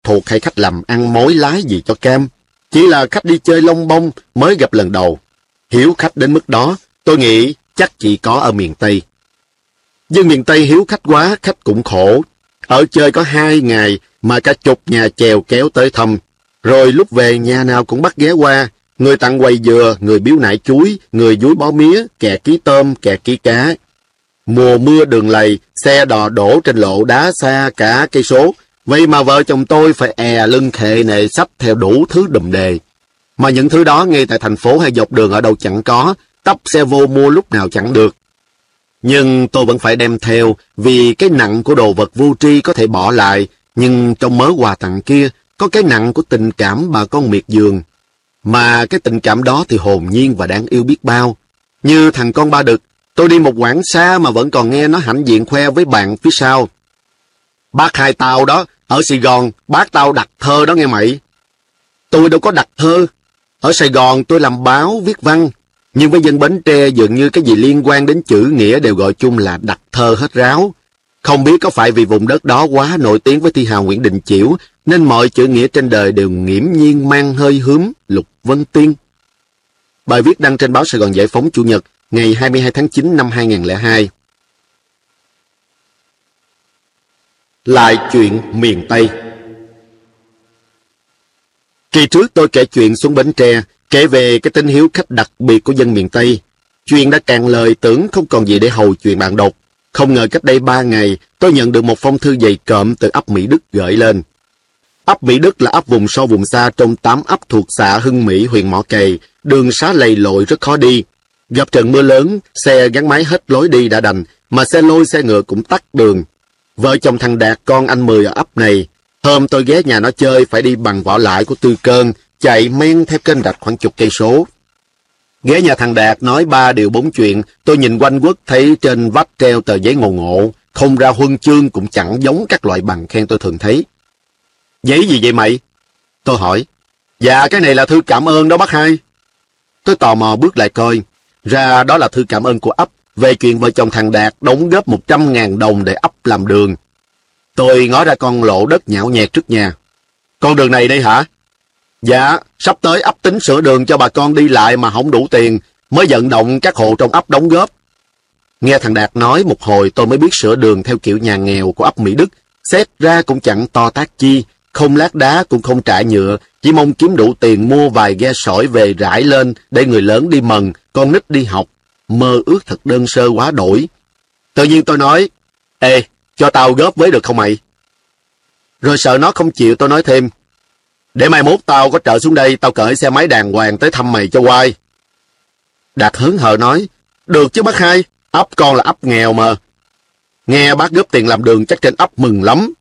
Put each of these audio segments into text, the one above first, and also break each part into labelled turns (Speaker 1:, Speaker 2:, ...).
Speaker 1: thuộc hay khách làm ăn mối lái gì cho cam. Chỉ là khách đi chơi lông bông mới gặp lần đầu. Hiếu khách đến mức đó, tôi nghĩ chắc chỉ có ở miền Tây. Nhưng miền Tây hiếu khách quá, khách cũng khổ. Ở chơi có 2 ngày mà cả chục nhà chèo kéo tới thăm. Rồi lúc về nhà nào cũng bắt ghé qua. Người tặng quầy dừa, người biếu nải chuối, người dúi bó mía, kẻ ký tôm, kẻ ký cá. Mùa mưa đường lầy, xe đò đổ trên lộ đá xa cả cây số. Vậy mà vợ chồng tôi phải lưng khệ nệ xách theo đủ thứ đùm đề. Mà những thứ đó ngay tại thành phố hay dọc đường ở đâu chẳng có, tấp xe vô mua lúc nào chẳng được. Nhưng tôi vẫn phải đem theo, vì cái nặng của đồ vật vô tri có thể bỏ lại, nhưng trong mớ quà tặng kia có cái nặng của tình cảm bà con miệt vườn. Mà cái tình cảm đó thì hồn nhiên và đáng yêu biết bao. Như thằng con Ba Đực, tôi đi một quãng xa mà vẫn còn nghe nó hãnh diện khoe với bạn phía sau. Bác hai tao đó, ở Sài Gòn, bác tao đặt thơ đó nghe mày. Tôi đâu có đặt thơ. Ở Sài Gòn tôi làm báo, viết văn. Nhưng với dân Bến Tre dường như cái gì liên quan đến chữ nghĩa đều gọi chung là đặt thơ hết ráo. Không biết có phải vì vùng đất đó quá nổi tiếng với thi hào Nguyễn Đình Chiểu, nên mọi chữ nghĩa trên đời đều nghiễm nhiên mang hơi hướm Lục Vân Tiên. Bài viết đăng trên báo Sài Gòn Giải Phóng Chủ nhật, ngày 22 tháng 9 năm 2002. Lại chuyện miền Tây. Kỳ trước tôi kể chuyện xuống Bến Tre, kể về cái tính hiếu khách đặc biệt của dân miền Tây. Chuyện đã cạn lời tưởng không còn gì để hầu chuyện bạn đọc. Không ngờ cách đây 3 ngày, tôi nhận được một phong thư dày cộm từ ấp Mỹ Đức gửi lên. Ấp Mỹ Đức là ấp vùng sâu vùng xa trong 8 ấp thuộc xã Hưng Mỹ, huyện Mỏ Cày, đường xá lầy lội rất khó đi. Gặp trận mưa lớn, xe gắn máy hết lối đi đã đành, mà xe lôi xe ngựa cũng tắc đường. Vợ chồng thằng Đạt con anh Mười ở ấp này, hôm tôi ghé nhà nó chơi phải đi bằng vỏ lãi của Tư Cơn, chạy men theo kênh rạch khoảng chục cây số. Ghé nhà thằng Đạt nói 3 điều 4 chuyện, tôi nhìn quanh quất thấy trên vách treo tờ giấy ngộ ngộ, không ra huân chương cũng chẳng giống các loại bằng khen tôi thường thấy. Giấy gì vậy mày? Tôi hỏi. Dạ cái này là thư cảm ơn đó bác hai. Tôi tò mò bước lại coi, ra đó là thư cảm ơn của ấp về chuyện vợ chồng thằng Đạt đóng góp 100.000 đồng để ấp làm đường. Tôi ngó ra con lộ đất nhão nhẹt trước nhà. Con đường này đây hả? Dạ, sắp tới ấp tính sửa đường cho bà con đi lại mà không đủ tiền, mới vận động các hộ trong ấp đóng góp. Nghe thằng Đạt nói một hồi tôi mới biết sửa đường theo kiểu nhà nghèo của ấp Mỹ Đức, xét ra cũng chẳng to tát chi, không lát đá cũng không trải nhựa, chỉ mong kiếm đủ tiền mua vài ghe sỏi về rải lên để người lớn đi mần, con nít đi học. Mơ ước thật đơn sơ quá đổi. Tự nhiên tôi nói, ê, cho tao góp với được không mày? Rồi sợ nó không chịu tôi nói thêm, để mai mốt tao có trợ xuống đây, tao cởi xe máy đàng hoàng tới thăm mày cho quai. Đạt hớn hở nói, được chứ bác hai, ấp con là ấp nghèo mà. Nghe bác góp tiền làm đường chắc trên ấp mừng lắm.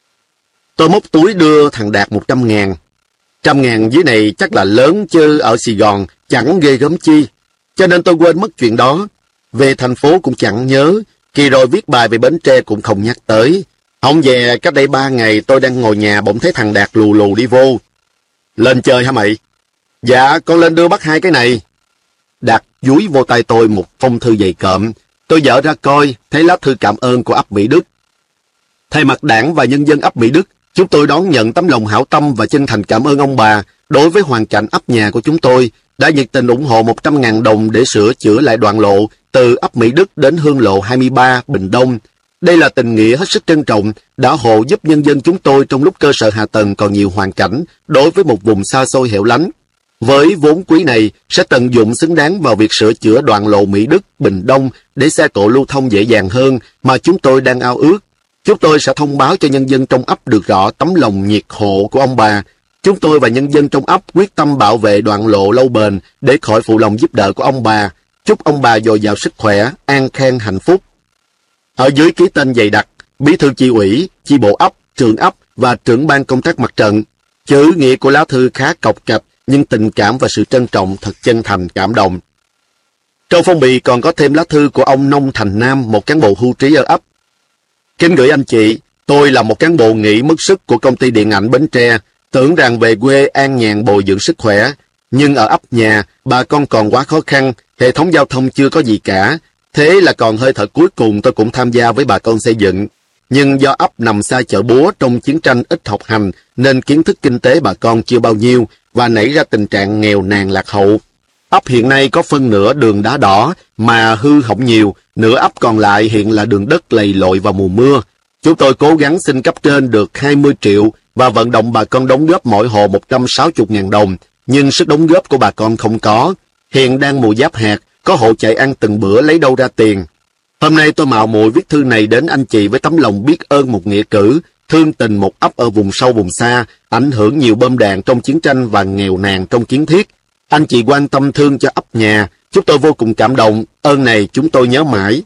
Speaker 1: Tôi móc túi đưa thằng Đạt 100.000. 100.000 dưới này chắc là lớn chứ ở Sài Gòn chẳng ghê gớm chi. Cho nên tôi quên mất chuyện đó. Về thành phố cũng chẳng nhớ. Kỳ rồi viết bài về Bến Tre cũng không nhắc tới. Không về cách đây 3 ngày tôi đang ngồi nhà bỗng thấy thằng Đạt lù lù đi vô. Lên chơi hả mày? Dạ con lên đưa bác hai cái này. Đạt dúi vô tay tôi một phong thư dày cộm. Tôi dở ra coi, thấy lá thư cảm ơn của ấp Mỹ Đức. Thay mặt Đảng và nhân dân ấp Mỹ Đức, chúng tôi đón nhận tấm lòng hảo tâm và chân thành cảm ơn ông bà đối với hoàn cảnh ấp nhà của chúng tôi đã nhiệt tình ủng hộ 100.000 đồng để sửa chữa lại đoạn lộ từ ấp Mỹ Đức đến Hương Lộ 23, Bình Đông. Đây là tình nghĩa hết sức trân trọng đã hộ giúp nhân dân chúng tôi trong lúc cơ sở hạ tầng còn nhiều hoàn cảnh đối với một vùng xa xôi hẻo lánh. Với vốn quý này sẽ tận dụng xứng đáng vào việc sửa chữa đoạn lộ Mỹ Đức, Bình Đông để xe cộ lưu thông dễ dàng hơn mà chúng tôi đang ao ước. Chúng tôi sẽ thông báo cho nhân dân trong ấp được rõ tấm lòng nhiệt hộ của ông bà. Chúng tôi và nhân dân trong ấp quyết tâm bảo vệ đoạn lộ lâu bền để khỏi phụ lòng giúp đỡ của ông bà. Chúc ông bà dồi dào sức khỏe, an khang hạnh phúc. Ở dưới ký tên dày đặc, bí thư chi ủy, chi bộ ấp, trưởng ấp và trưởng ban công tác mặt trận. Chữ nghĩa của lá thư khá cộc cạch, nhưng tình cảm và sự trân trọng thật chân thành cảm động. Trong phong bì còn có thêm lá thư của ông Nông Thành Nam, một cán bộ hưu trí ở ấp. Kính gửi anh chị, tôi là một cán bộ nghỉ mất sức của công ty điện ảnh Bến Tre, tưởng rằng về quê an nhàn bồi dưỡng sức khỏe. Nhưng ở ấp nhà, bà con còn quá khó khăn, hệ thống giao thông chưa có gì cả. Thế là còn hơi thở cuối cùng tôi cũng tham gia với bà con xây dựng. Nhưng do ấp nằm xa chợ búa trong chiến tranh ít học hành nên kiến thức kinh tế bà con chưa bao nhiêu và nảy ra tình trạng nghèo nàn lạc hậu. Ấp hiện nay có phân nửa đường đá đỏ mà hư hỏng nhiều, nửa ấp còn lại hiện là đường đất lầy lội vào mùa mưa. Chúng tôi cố gắng xin cấp trên được 20 triệu và vận động bà con đóng góp mỗi hộ 160.000 đồng, nhưng sức đóng góp của bà con không có. Hiện đang mùa giáp hạt, có hộ chạy ăn từng bữa lấy đâu ra tiền. Hôm nay tôi mạo muội viết thư này đến anh chị với tấm lòng biết ơn một nghĩa cử, thương tình một ấp ở vùng sâu vùng xa, ảnh hưởng nhiều bom đạn trong chiến tranh và nghèo nàn trong kiến thiết. Anh chị quan tâm thương cho ấp nhà, chúng tôi vô cùng cảm động, ơn này chúng tôi nhớ mãi.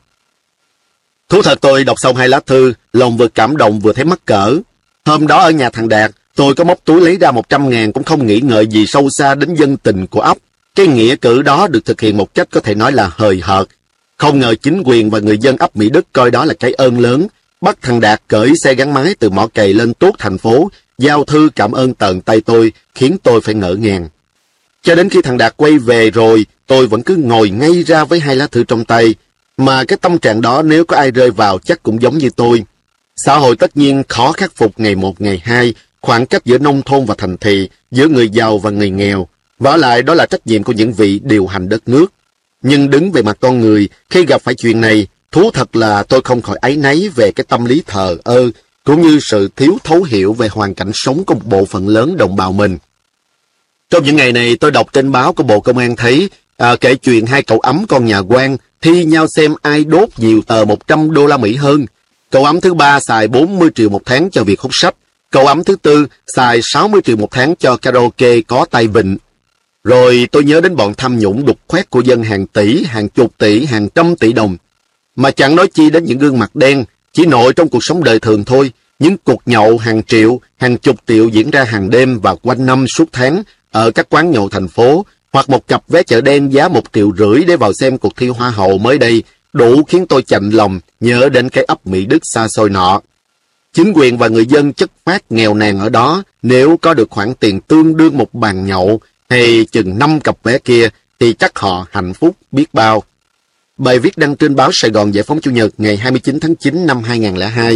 Speaker 1: Thú thật tôi đọc xong 2 lá thư, lòng vừa cảm động vừa thấy mắc cỡ. Hôm đó ở nhà thằng Đạt, tôi có móc túi lấy ra 100.000 cũng không nghĩ ngợi gì sâu xa đến dân tình của ấp. Cái nghĩa cử đó được thực hiện một cách có thể nói là hời hợt. Không ngờ chính quyền và người dân ấp Mỹ Đức coi đó là cái ơn lớn, bắt thằng Đạt cởi xe gắn máy từ mỏ cày lên tuốt thành phố, giao thư cảm ơn tận tay tôi, khiến tôi phải ngỡ ngàng. Cho đến khi thằng Đạt quay về rồi, tôi vẫn cứ ngồi ngay ra với 2 lá thư trong tay, mà cái tâm trạng đó nếu có ai rơi vào chắc cũng giống như tôi. Xã hội tất nhiên khó khắc phục ngày một ngày hai, khoảng cách giữa nông thôn và thành thị, giữa người giàu và người nghèo. Vả lại đó là trách nhiệm của những vị điều hành đất nước. Nhưng đứng về mặt con người, khi gặp phải chuyện này, thú thật là tôi không khỏi áy náy về cái tâm lý thờ ơ, cũng như sự thiếu thấu hiểu về hoàn cảnh sống của một bộ phận lớn đồng bào mình. Trong những ngày này tôi đọc trên báo của Bộ Công an thấy kể chuyện 2 cậu ấm con nhà quan thi nhau xem ai đốt nhiều tờ 100 đô la Mỹ hơn. Cậu ấm thứ 3 xài 40 triệu một tháng cho việc hút sách. Cậu ấm thứ 4 xài 60 triệu một tháng cho karaoke có tay vịn. Rồi tôi nhớ đến bọn tham nhũng đục khoét của dân hàng tỷ, hàng chục tỷ, hàng trăm tỷ đồng. Mà chẳng nói chi đến những gương mặt đen, chỉ nội trong cuộc sống đời thường thôi. Những cuộc nhậu hàng triệu, hàng chục triệu diễn ra hàng đêm và quanh năm suốt tháng ở các quán nhậu thành phố, hoặc một cặp vé chợ đen giá 1,5 triệu để vào xem cuộc thi Hoa hậu mới đây, đủ khiến tôi chạnh lòng nhớ đến cái ấp Mỹ Đức xa xôi nọ. Chính quyền và người dân chất phát nghèo nàn ở đó, nếu có được khoản tiền tương đương một bàn nhậu hay chừng 5 cặp vé kia, thì chắc họ hạnh phúc biết bao. Bài viết đăng trên báo Sài Gòn Giải phóng Chủ nhật ngày 29 tháng 9 năm 2002.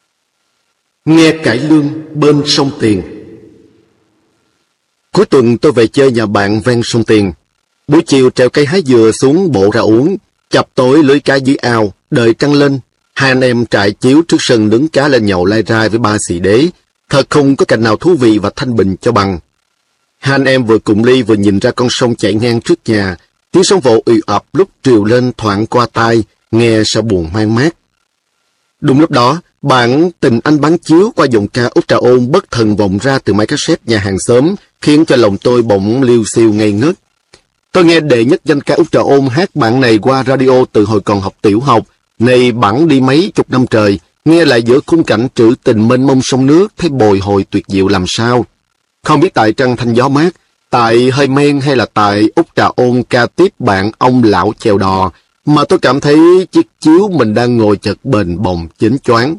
Speaker 1: Nghe cải lương bên sông Tiền. Cuối tuần tôi về chơi nhà bạn ven sông Tiền. Buổi chiều trèo cây hái dừa xuống bộ ra uống, chập tối lưới cá dưới ao, đợi trăng lên. 2 anh em trại chiếu trước sân nướng cá lên nhậu lai rai với 3 xì đế. Thật không có cảnh nào thú vị và thanh bình cho bằng. 2 anh em vừa cụng ly vừa nhìn ra con sông chảy ngang trước nhà. Tiếng sóng vỗ ì ập lúc triều lên thoảng qua tai, nghe sao buồn man mát. Đúng lúc đó, bản Tình Anh bán chiếu qua giọng ca Út Trà Ôn bất thần vọng ra từ máy cassette nhà hàng xóm, khiến cho lòng tôi bỗng liêu xiêu ngây ngất. Tôi nghe đệ nhất danh ca Út Trà Ôn hát bản này qua radio từ hồi còn học tiểu học, nay bản đi mấy chục năm trời, nghe lại giữa khung cảnh trữ tình mênh mông sông nước thấy bồi hồi tuyệt diệu làm sao. Không biết tại trăng thanh gió mát, tại hơi men hay là tại Út Trà Ôn ca tiếp bạn ông lão chèo đò, mà tôi cảm thấy chiếc chiếu mình đang ngồi chật bềnh bồng chính choáng.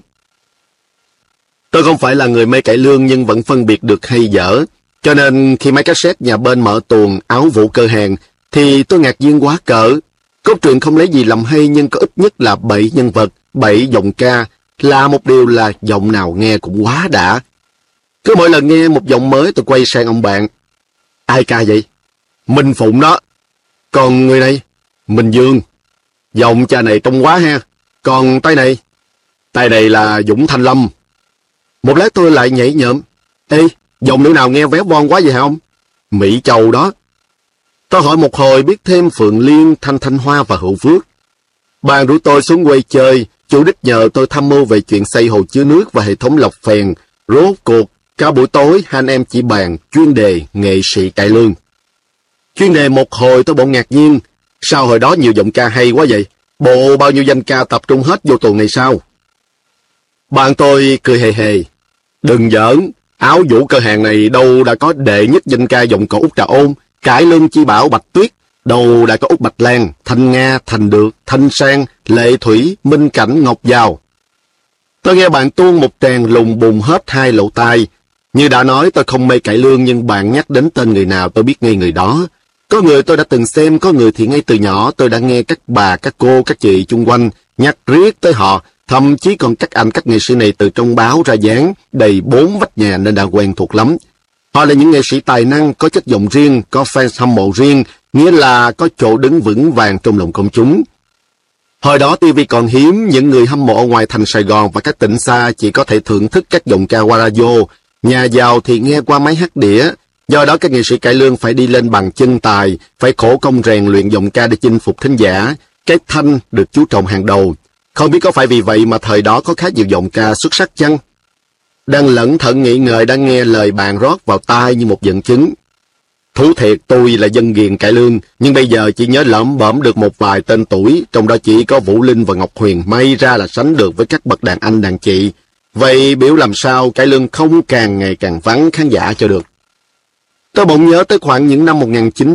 Speaker 1: Tôi không phải là người mê cải lương nhưng vẫn phân biệt được hay dở, cho nên khi máy cassette nhà bên mở tuồng áo vũ cơ hàng, thì tôi ngạc nhiên quá cỡ. Cốt truyện không lấy gì làm hay nhưng có ít nhất là 7 nhân vật, 7 giọng ca, là một điều là giọng nào nghe cũng quá đã. Cứ mỗi lần nghe một giọng mới tôi quay sang ông bạn. Ai ca vậy? Minh Phụng đó. Còn người này? Minh Dương. Giọng cha này trông quá ha. Còn tay này? Tay này là Dũng Thanh Lâm. Một lát tôi lại nhảy nhợm. Ê, giọng nữ nào nghe véo von quá vậy hả ông? Mỹ Châu đó. Tôi hỏi một hồi biết thêm Phượng Liên, Thanh Hoa và Hữu Phước. Bạn rủ tôi xuống quay chơi, chủ đích nhờ tôi tham mưu về chuyện xây hồ chứa nước và hệ thống lọc phèn. Rốt cuộc, cả buổi tối hai anh em chỉ bàn chuyên đề nghệ sĩ cải lương. Chuyên đề một hồi tôi bỗng ngạc nhiên. Sao hồi đó nhiều giọng ca hay quá vậy? Bộ bao nhiêu danh ca tập trung hết vô tuần này sao? Bạn tôi cười hề hề. Đừng giỡn, áo vũ cơ hàng này đâu đã có đệ nhất danh ca giọng cổ Út Trà Ôn, cải lương chi bảo Bạch Tuyết, đâu đã có Út Bạch Lan, Thanh Nga, Thành Được, Thanh Sang, Lệ Thủy, Minh Cảnh, Ngọc Giao. Tôi nghe bạn tuôn một tràng lùng bùng hết 2 lỗ tai. Như đã nói tôi không mê cải lương nhưng bạn nhắc đến tên người nào tôi biết ngay người đó. Có người tôi đã từng xem, có người thì ngay từ nhỏ tôi đã nghe các bà, các cô, các chị chung quanh nhắc riết tới họ, Thậm chí còn các anh các nghệ sĩ này từ trong báo ra dán, đầy 4 vách nhà nên đã quen thuộc lắm. Họ là những nghệ sĩ tài năng, có chất giọng riêng, có fans hâm mộ riêng, nghĩa là có chỗ đứng vững vàng trong lòng công chúng. Hồi đó TV còn hiếm, những người hâm mộ ở ngoài thành Sài Gòn và các tỉnh xa chỉ có thể thưởng thức các giọng ca qua radio, nhà giàu thì nghe qua máy hát đĩa. Do đó các nghệ sĩ cải lương phải đi lên bằng chân tài, phải khổ công rèn luyện giọng ca để chinh phục thính giả. Cái thanh được chú trọng hàng đầu. Không biết có phải vì vậy mà thời đó có khá nhiều giọng ca xuất sắc chăng? Đang lẩn thận nghĩ ngợi đã nghe lời bạn rót vào tai như một dẫn chứng. Thú thiệt tôi là dân ghiền cải lương, nhưng bây giờ chỉ nhớ lẩm bẩm được một vài tên tuổi, trong đó chỉ có Vũ Linh và Ngọc Huyền may ra là sánh được với các bậc đàn anh đàn chị. Vậy biểu làm sao cải lương không càng ngày càng vắng khán giả cho được. Tôi bỗng nhớ tới khoảng những năm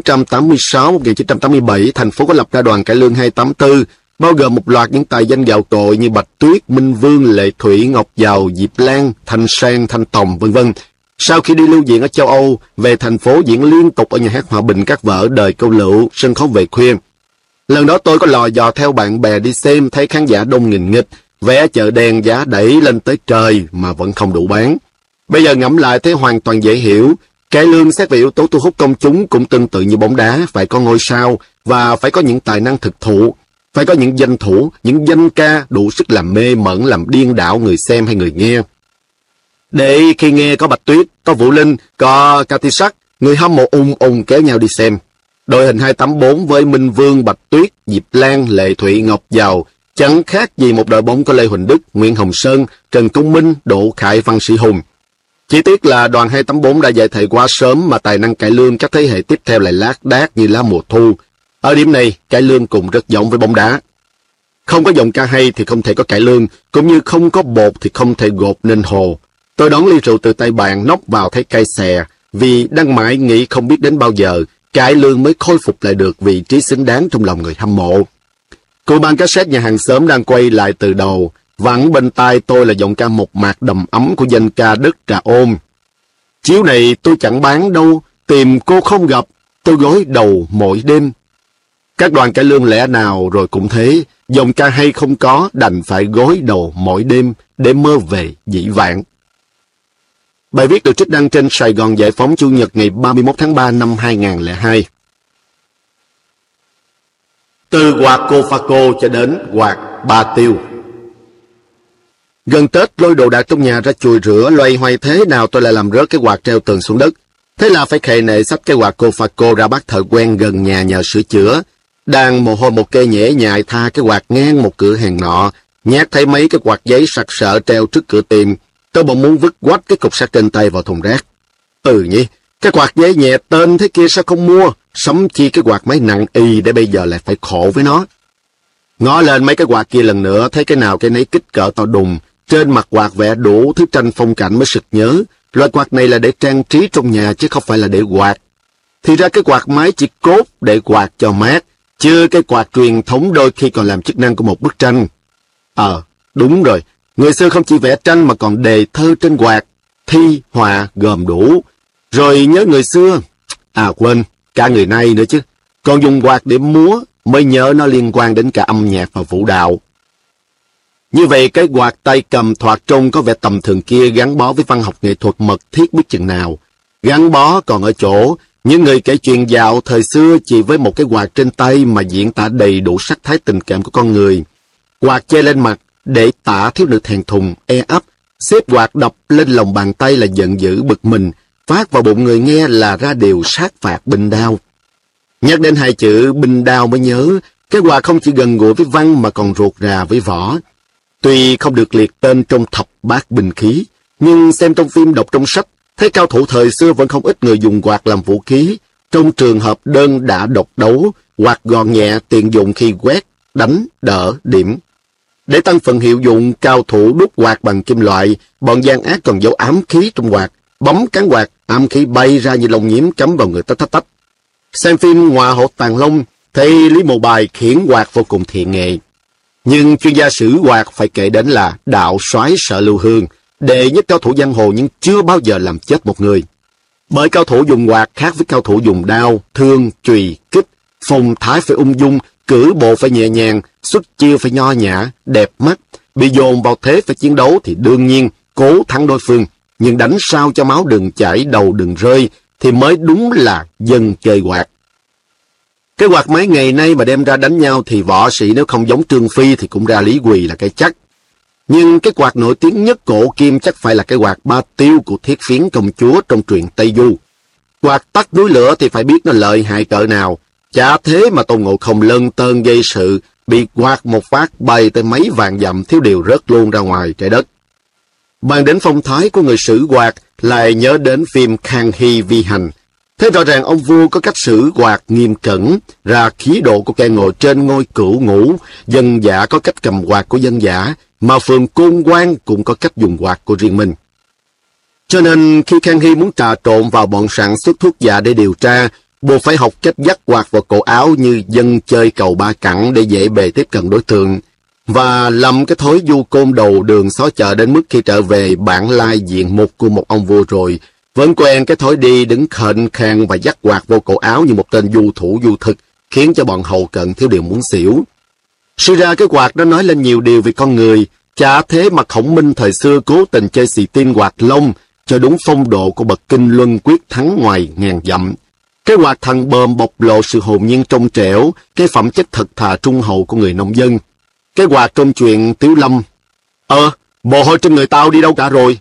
Speaker 1: 1986-1987, thành phố có lập ra đoàn cải lương 284, bao gồm một loạt những tài danh gạo cội như Bạch Tuyết, Minh Vương, Lệ Thủy, Ngọc Giàu, Diệp Lan, Thanh Sang, Thanh Tòng, vân vân. Sau khi đi lưu diễn ở châu Âu, về thành phố diễn liên tục ở nhà hát Hòa Bình các vở Đời Câu Lựu, sân khấu Về Khuya. Lần đó tôi có lò dò theo bạn bè đi xem, thấy khán giả đông nghìn nghịch, vé chợ đen giá đẩy lên tới trời mà vẫn không đủ bán. Bây giờ ngẫm lại thấy hoàn toàn dễ hiểu. Cải lương xét về yếu tố thu hút công chúng cũng tương tự như bóng đá, phải có ngôi sao và phải có những tài năng thực thụ, phải có những danh thủ, những danh ca đủ sức làm mê mẩn, làm điên đảo người xem hay người nghe. Để khi nghe có Bạch Tuyết, có Vũ Linh, có Cathy Sắc, người hâm mộ ùng kéo nhau đi xem. Đội hình 284 với Minh Vương, Bạch Tuyết, Diệp Lan, Lệ Thủy, Ngọc Giàu chẳng khác gì một đội bóng có Lê Huỳnh Đức, Nguyễn Hồng Sơn, Trần Công Minh, Đỗ Khải, Văn Sĩ Hùng. Chỉ tiếc là đoàn 284 đã giải thể quá sớm mà tài năng cải lương các thế hệ tiếp theo lại lác đác như lá mùa thu. Ở điểm này, cải lương cũng rất giống với bóng đá. Không có giọng ca hay thì không thể có cải lương, cũng như không có bột thì không thể gột nên hồ. Tôi đón ly rượu từ tay bạn nốc vào thấy cay xè, vì đang mãi nghĩ không biết đến bao giờ cải lương mới khôi phục lại được vị trí xứng đáng trong lòng người hâm mộ. Cụ ban cassette nhà hàng xóm đang quay lại từ đầu, vẳng bên tai tôi là giọng ca mộc mạc đầm ấm của danh ca Đất Trà Ôm. Chiếu này tôi chẳng bán đâu, tìm cô không gặp, tôi gối đầu mỗi đêm. Các đoàn cải lương lẽ nào rồi cũng thế, giọng ca hay không có, đành phải gối đầu mỗi đêm để mơ về dĩ vãng. Bài viết được trích đăng trên Sài Gòn Giải Phóng Chủ nhật ngày 31 tháng 3 năm 2002. Từ quạt cô pha cô cho đến quạt ba tiêu. Gần Tết lôi đồ đạc trong nhà ra chùi rửa, loay hoay thế nào tôi lại làm rớt cái quạt treo tường xuống đất. Thế là phải khề nệ xách cái quạt cô pha cô ra bắt thợ quen gần nhà nhờ sửa chữa. Đang mồ hôi một cây nhễ nhại tha cái quạt ngang một cửa hàng nọ, nhát thấy mấy cái quạt giấy sặc sỡ treo trước cửa tiệm. Tôi bỗng muốn vứt quách cái cục sắt trên tay vào thùng rác. Nhỉ, cái quạt giấy nhẹ tên thế kia sao không mua, sắm chi cái quạt máy nặng y để bây giờ lại phải khổ với nó. Ngó lên mấy cái quạt kia lần nữa, thấy cái nào cái nấy kích cỡ to đùng, trên mặt quạt vẽ đủ thứ tranh phong cảnh mới sực nhớ, loại quạt này là để trang trí trong nhà chứ không phải là để quạt. Thì ra cái quạt máy chỉ cốt để quạt cho mát, chứ cái quạt truyền thống đôi khi còn làm chức năng của một bức tranh. Đúng rồi, người xưa không chỉ vẽ tranh mà còn đề thơ trên quạt, thi, họa gồm đủ. Rồi nhớ người xưa, quên, cả người nay nữa chứ, còn dùng quạt để múa, mới nhớ nó liên quan đến cả âm nhạc và vũ đạo. Như vậy cái quạt tay cầm thoạt trông có vẻ tầm thường kia gắn bó với văn học nghệ thuật mật thiết biết chừng nào. Gắn bó còn ở chỗ, những người kể chuyện dạo thời xưa chỉ với một cái quạt trên tay mà diễn tả đầy đủ sắc thái tình cảm của con người. Quạt che lên mặt để tả thiếu nữ thẹn thùng, e ấp, xếp quạt đập lên lòng bàn tay là giận dữ bực mình, phát vào bụng người nghe là ra điều sát phạt binh đao. Nhắc đến hai chữ binh đao mới nhớ, cái quạt không chỉ gần gũi với văn mà còn ruột rà với võ. Tuy không được liệt tên trong thập bát binh khí, nhưng xem trong phim đọc trong sách, thấy cao thủ thời xưa vẫn không ít người dùng quạt làm vũ khí. Trong trường hợp đơn đả độc đấu, quạt gọn nhẹ tiện dụng khi quét, đánh, đỡ, điểm. Để tăng phần hiệu dụng, cao thủ đúc quạt bằng kim loại, bọn gian ác còn giấu ám khí trong quạt, bấm cán quạt, ám khí bay ra như lông nhím cắm vào người tách tách tách. Xem phim Ngọa Hổ Tàng Long, thấy Lý Mộ Bài khiển quạt vô cùng thiện nghệ. Nhưng chuyên gia sử quạt phải kể đến là đạo soái Sở Lưu Hương, đệ nhất cao thủ giang hồ nhưng chưa bao giờ làm chết một người. Bởi cao thủ dùng quạt khác với cao thủ dùng đao, thương, chùy, kích, phong thái phải ung dung, cử bộ phải nhẹ nhàng, xuất chiêu phải nho nhã, đẹp mắt, Bị dồn vào thế phải chiến đấu thì đương nhiên cố thắng đối phương, nhưng đánh sao cho máu đừng chảy, đầu đừng rơi thì mới đúng là dân chơi quạt. Cái quạt máy ngày nay mà đem ra đánh nhau thì võ sĩ nếu không giống Trương Phi thì cũng ra Lý Quỳ là cái chắc. Nhưng cái quạt nổi tiếng nhất cổ kim chắc phải là cái quạt Ba Tiêu của Thiết Phiến công chúa trong truyện Tây Du. Quạt tắt núi lửa thì phải biết nó lợi hại cỡ nào. Chả thế mà Tôn Ngộ Không lân tơn gây sự, bị quạt một phát bay tới mấy vạn dặm thiếu điều rớt luôn ra ngoài trái đất. Bàn đến phong thái của người sử quạt lại nhớ đến phim Khang Hy Vi Hành. Thế rõ ràng ông vua có cách sử quạt nghiêm cẩn, ra khí độ của kẻ ngồi trên ngôi cửu ngũ, dân dã có cách cầm quạt của dân dã, mà phường Côn Quan cũng có cách dùng quạt của riêng mình. Cho nên khi Khang Hy muốn trà trộn vào bọn sản xuất thuốc giả để điều tra, buộc phải học cách dắt quạt vào cổ áo như dân chơi cầu ba cẳng để dễ bề tiếp cận đối tượng, và lầm cái thói du côn đầu đường xó chợ đến mức khi trở về bản lai diện mục của một ông vua rồi, vẫn quen cái thói đi đứng khệnh khang và dắt quạt vô cổ áo như một tên du thủ du thực, khiến cho bọn hầu cận thiếu điều muốn xỉu. Suy ra cái quạt đó nói lên nhiều điều về con người, chả thế mà Khổng Minh thời xưa cố tình chơi xì tin quạt lông, cho đúng phong độ của bậc kinh luân quyết thắng ngoài ngàn dặm. Cái quạt thần bờm bộc lộ sự hồn nhiên trong trẻo, cái phẩm chất thật thà trung hậu của người nông dân. Cái quạt trong chuyện Tiếu Lâm. Mồ hôi trên người tao đi đâu cả rồi?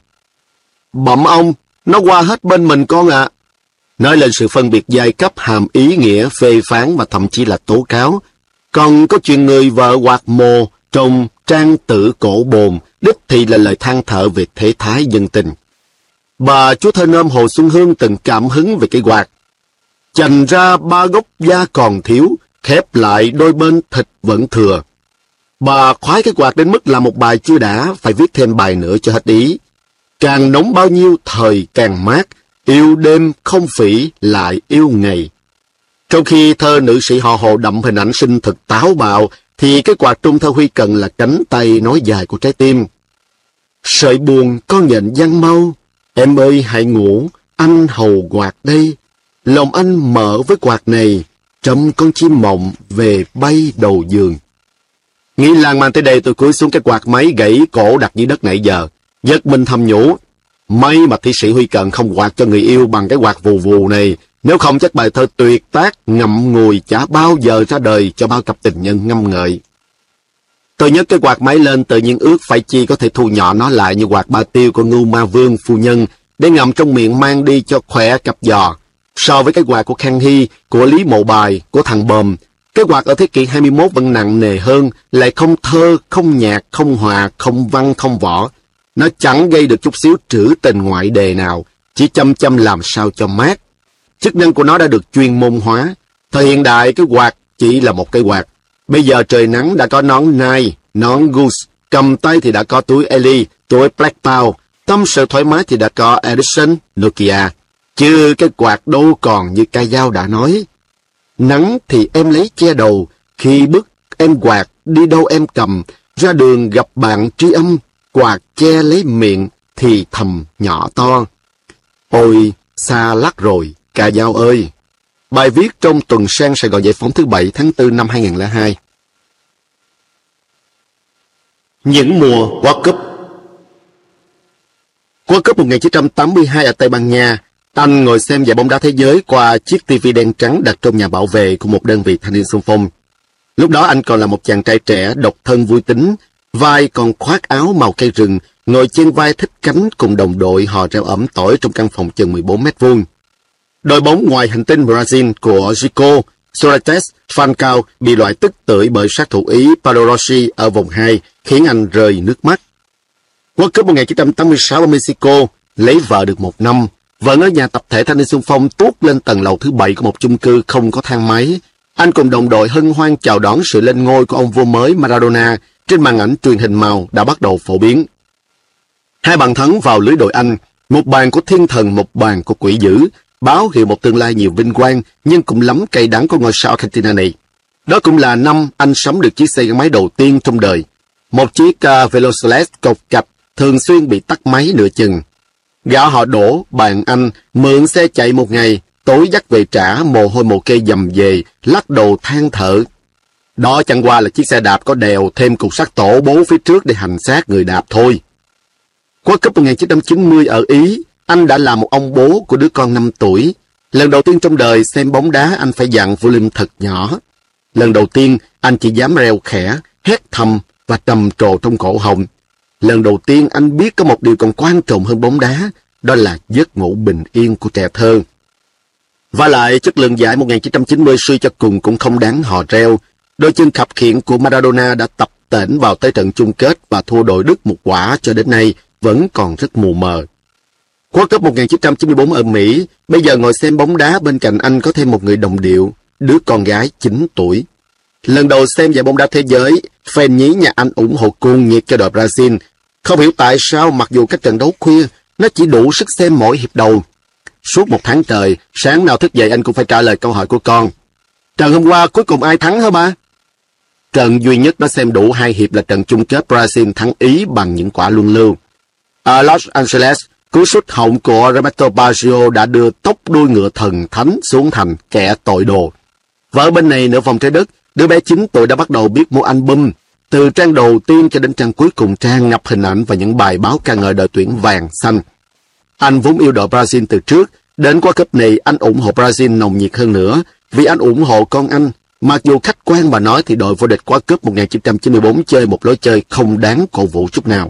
Speaker 1: Bẩm ông, nó qua hết bên mình con ạ. Nói lên sự phân biệt giai cấp hàm ý nghĩa, phê phán và thậm chí là tố cáo. Còn có chuyện người vợ quạt mồ trong Trang Tử Cổ Bồn, đích thì là lời than thở về thế thái dân tình. Bà chúa thơ nôm Hồ Xuân Hương từng cảm hứng về cái quạt. Chành ra ba gốc da còn thiếu, khép lại đôi bên thịt vẫn thừa. Bà khoái cái quạt đến mức là một bài chưa đã, phải viết thêm bài nữa cho hết ý. Càng nóng bao nhiêu thời càng mát, yêu đêm không phỉ lại yêu ngày. Trong khi thơ nữ sĩ họ Hồ đậm hình ảnh sinh thực táo bạo, thì cái quạt trong thơ Huy Cần là cánh tay nói dài của trái tim. Sợi buồn con nhện văng mau, em ơi hãy ngủ, anh hầu quạt đây. Lòng anh mở với quạt này, trông con chim mộng về bay đầu giường. Nghĩ lan man tới đây tôi cúi xuống cái quạt máy gãy cổ đặt dưới đất nãy giờ. Giật mình thầm nhủ, may mà thi sĩ Huy Cận không quạt cho người yêu bằng cái quạt vù vù này, nếu không chắc bài thơ tuyệt tác ngậm ngùi chả bao giờ ra đời cho bao cặp tình nhân ngâm ngợi. Tôi nhấc cái quạt máy lên tự nhiên ước phải chi có thể thu nhỏ nó lại như quạt Ba Tiêu của Ngưu Ma Vương phu nhân, để ngậm trong miệng mang đi cho khỏe cặp giò. So với cái quạt của Khang Hy, của Lý Mộ Bài, của thằng Bờm, cái quạt ở thế kỷ 21 vẫn nặng nề hơn, lại không thơ, không nhạc, không hòa, không văn, không võ. Nó chẳng gây được chút xíu trữ tình ngoại đề nào, chỉ chăm chăm làm sao cho mát. Chức năng của nó đã được chuyên môn hóa. Thời hiện đại, cái quạt chỉ là một cái quạt. Bây giờ trời nắng đã có nón Nike, nón Goose, cầm tay thì đã có túi Ellie, túi Black Power, tâm sự thoải mái thì đã có Edison, Nokia. Chứ cái quạt đâu còn như cây dao đã nói. Nắng thì em lấy che đầu, khi bước em quạt, đi đâu em cầm, ra đường gặp bạn tri âm, quạt che lấy miệng thì thầm nhỏ to. Ôi, xa lắc rồi, cà dao ơi. Bài viết trong tuần Sang Sài Gòn Giải Phóng thứ 7 tháng 4 năm 2002. Những mùa World Cup. World Cup 1982 ở Tây Ban Nha, anh ngồi xem giải bóng đá thế giới qua chiếc TV đen trắng đặt trong nhà bảo vệ của một đơn vị thanh niên xung phong. Lúc đó anh còn là một chàng trai trẻ độc thân vui tính, vai còn khoác áo màu cây rừng, ngồi trên vai thích cánh cùng đồng đội hò reo ẩm tỏi trong căn phòng chừng 14 mét vuông. Đội bóng ngoài hành tinh Brazil của Zico, Socrates, Falcao bị loại tức tưởi bởi sát thủ Ý Paolo Rossi ở vòng 2, khiến anh rơi nước mắt. World Cup 1986 ở Mexico, lấy vợ được 1 năm, vẫn ở nhà tập thể thanh niên xung phong tuốt lên tầng lầu thứ 7 của một chung cư không có thang máy. Anh cùng đồng đội hân hoan chào đón sự lên ngôi của ông vua mới Maradona trên màn ảnh truyền hình màu đã bắt đầu phổ biến. 2 bàn thắng vào lưới đội Anh, một bàn của thiên thần, một bàn của quỷ dữ, báo hiệu một tương lai nhiều vinh quang nhưng cũng lắm cay đắng của ngôi sao Argentina này. Đó cũng là năm anh sắm được chiếc xe gắn máy đầu tiên trong đời. Một chiếc Veloceles cộc cạch thường xuyên bị tắt máy nửa chừng. Gã họ Đỗ, bạn anh, mượn xe chạy một ngày, tối dắt về trả, mồ hôi mồ kê dầm về, lắc đầu than thở. Đó chẳng qua là chiếc xe đạp có đèo thêm cục sắt tổ bố phía trước để hành xác người đạp thôi. World Cup 1990 ở Ý, anh đã là một ông bố của đứa con 5 tuổi. Lần đầu tiên trong đời xem bóng đá anh phải dặn volume thật nhỏ. Lần đầu tiên anh chỉ dám reo khẽ, hét thầm và trầm trồ trong cổ họng. Lần đầu tiên anh biết có một điều còn quan trọng hơn bóng đá, đó là giấc ngủ bình yên của trẻ thơ. Và lại, chất lượng giải 1990 suy cho cùng cũng không đáng hò reo. Đôi chân khập khiễng của Maradona đã tập tễnh vào tới trận chung kết và thua đội Đức một quả cho đến nay vẫn còn rất mù mờ. World Cup 1994 ở Mỹ, bây giờ ngồi xem bóng đá bên cạnh anh có thêm một người đồng điệu, đứa con gái 9 tuổi. Lần đầu xem giải bóng đá thế giới, fan nhí nhà anh ủng hộ cuồng nhiệt cho đội Brazil. Không hiểu tại sao mặc dù các trận đấu khuya, nó chỉ đủ sức xem mỗi hiệp đầu. Suốt một tháng trời, sáng nào thức dậy anh cũng phải trả lời câu hỏi của con. Trận hôm qua cuối cùng ai thắng hả ba? Trận duy nhất nó xem đủ 2 hiệp là trận chung kết Brazil thắng Ý bằng những quả luân lưu. Ở Los Angeles, cú sút hậu của Roberto Baggio đã đưa tốc đuôi ngựa thần thánh xuống thành kẻ tội đồ. Và ở bên này nửa vòng trái đất, đứa bé 9 tuổi đã bắt đầu biết mua album. Từ trang đầu tiên cho đến trang cuối cùng tràn ngập hình ảnh và những bài báo ca ngợi đội tuyển vàng xanh. Anh vốn yêu đội Brazil từ trước, đến World Cup này anh ủng hộ Brazil nồng nhiệt hơn nữa, vì anh ủng hộ con anh. Mặc dù khách quan mà nói thì đội vô địch World Cup 1994 chơi một lối chơi không đáng cổ vũ chút nào.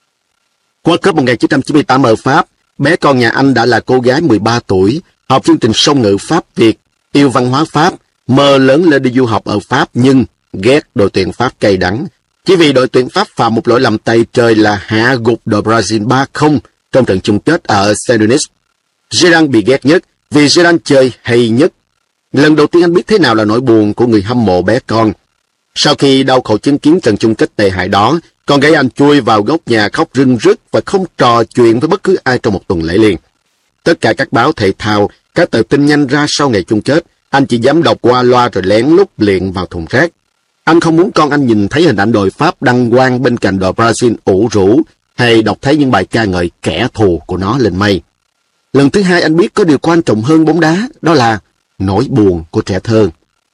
Speaker 1: World Cup 1998 ở Pháp, bé con nhà anh đã là cô gái 13 tuổi, học chương trình song ngữ Pháp-Việt, yêu văn hóa Pháp, mơ lớn lên đi du học ở Pháp nhưng ghét đội tuyển Pháp cay đắng. Chỉ vì đội tuyển Pháp phạm một lỗi lầm tay trời là hạ gục đội Brazil 3-0 trong trận chung kết ở Saint-Denis. Zidane bị ghét nhất vì Zidane chơi hay nhất. Lần đầu tiên anh biết thế nào là nỗi buồn của người hâm mộ bé con. Sau khi đau khổ chứng kiến trận chung kết tệ hại đó, con gái anh chui vào góc nhà khóc rưng rức và không trò chuyện với bất cứ ai trong một tuần lễ liền. Tất cả các báo thể thao, các tờ tin nhanh ra sau ngày chung kết, anh chỉ dám đọc qua loa rồi lén lút liệng vào thùng rác. Anh không muốn con anh nhìn thấy hình ảnh đội Pháp đăng quang bên cạnh đội Brazil ủ rũ, hay đọc thấy những bài ca ngợi kẻ thù của nó lên mây. Lần thứ hai anh biết có điều quan trọng hơn bóng đá, đó là nỗi buồn của trẻ thơ.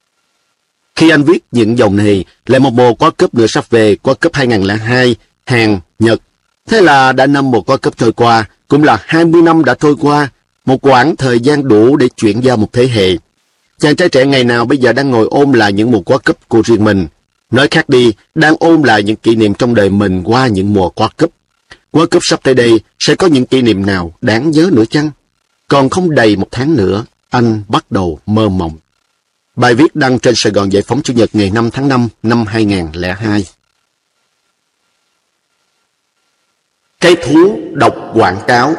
Speaker 1: Khi anh viết những dòng này, lại một mùa World Cup nữa sắp về, World Cup 2002, Hàn, Nhật. Thế là đã năm một World Cup trôi qua, cũng là 20 năm đã trôi qua, một quãng thời gian đủ để chuyển giao một thế hệ. Chàng trai trẻ ngày nào bây giờ đang ngồi ôm lại những mùa World Cup của riêng mình. Nói khác đi, đang ôm lại những kỷ niệm trong đời mình qua những mùa World Cup. World Cup sắp tới đây sẽ có những kỷ niệm nào đáng nhớ nữa chăng? Còn không đầy một tháng nữa, anh bắt đầu mơ mộng. Bài viết đăng trên Sài Gòn Giải phóng Chủ nhật ngày 5 tháng 5 năm 2002. Cái thú đọc quảng cáo.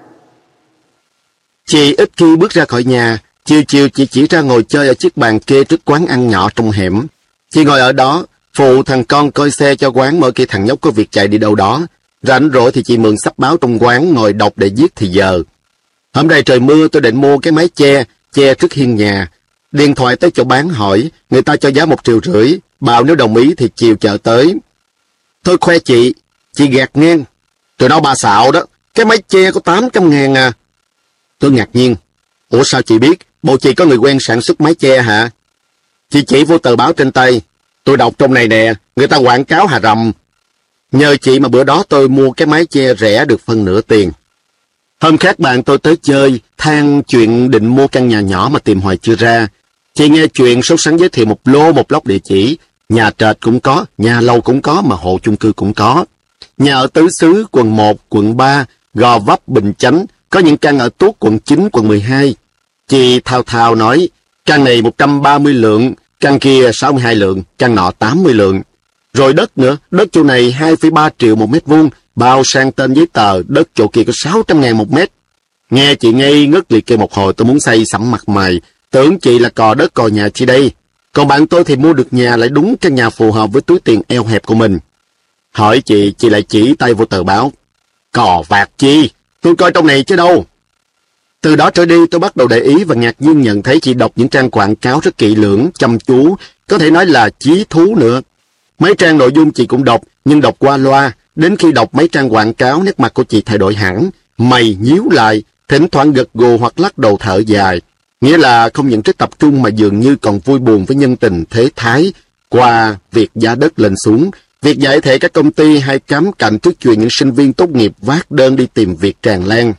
Speaker 1: Chị ít khi bước ra khỏi nhà, chiều chiều chị chỉ ra ngồi chơi ở chiếc bàn kê trước quán ăn nhỏ trong hẻm. Chị ngồi ở đó, phụ thằng con coi xe cho quán mỗi khi thằng nhóc có việc chạy đi đâu đó. Rảnh rỗi thì chị mượn sách báo trong quán ngồi đọc để giết thì giờ. Hôm nay trời mưa tôi định mua cái mái che trước hiên nhà. Điện thoại tới chỗ bán hỏi, người ta cho giá 1,5 triệu, bảo nếu đồng ý thì chiều chợ tới. Thôi khoe chị gạt ngang. Tụi nó ba xạo đó, cái mái che có 800.000 à. Tôi ngạc nhiên. Ủa sao chị biết, bộ chị có người quen sản xuất mái che hả? Chị chỉ vô tờ báo trên tay. Tôi đọc trong này nè, người ta quảng cáo hà rầm. Nhờ chị mà bữa đó tôi mua cái mái che rẻ được phân nửa tiền. Hôm khác bạn tôi tới chơi, than chuyện định mua căn nhà nhỏ mà tìm hoài chưa ra. Chị nghe chuyện sốt sắng giới thiệu một lô một lốc địa chỉ. Nhà trệt cũng có, nhà lâu cũng có, mà hộ chung cư cũng có. Nhà ở Tứ Xứ, quận 1, quận 3, Gò Vấp, Bình Chánh, có những căn ở Tuốt, quận 9, quận 12. Chị thao thao nói, căn này 130 lượng, căn kia 62 lượng, căn nọ 80 lượng. Rồi đất nữa, đất chỗ này 2,3 triệu một mét vuông, bao sang tên giấy tờ, đất chỗ kia có 600.000 một mét. Nghe chị ngây ngất liệt kê một hồi, tôi muốn say sẩm mặt mày, tưởng chị là cò đất cò nhà chi đây. Còn bạn tôi thì mua được nhà lại đúng căn nhà phù hợp với túi tiền eo hẹp của mình. Hỏi chị lại chỉ tay vô tờ báo. Cò vạt chi, tôi coi trong này chứ đâu. Từ đó trở đi tôi bắt đầu để ý và ngạc nhiên nhận thấy chị đọc những trang quảng cáo rất kỹ lưỡng, chăm chú, có thể nói là chí thú nữa. Mấy trang nội dung chị cũng đọc, nhưng đọc qua loa. Đến khi đọc mấy trang quảng cáo, nét mặt của chị thay đổi hẳn. Mày nhíu lại, thỉnh thoảng gật gù hoặc lắc đầu thở dài. Nghĩa là không những rất tập trung mà dường như còn vui buồn với nhân tình thế thái Qua việc giá đất lên xuống, việc giải thể các công ty hay cắm cạnh trước chuyện những sinh viên tốt nghiệp vác đơn đi tìm việc tràn lan.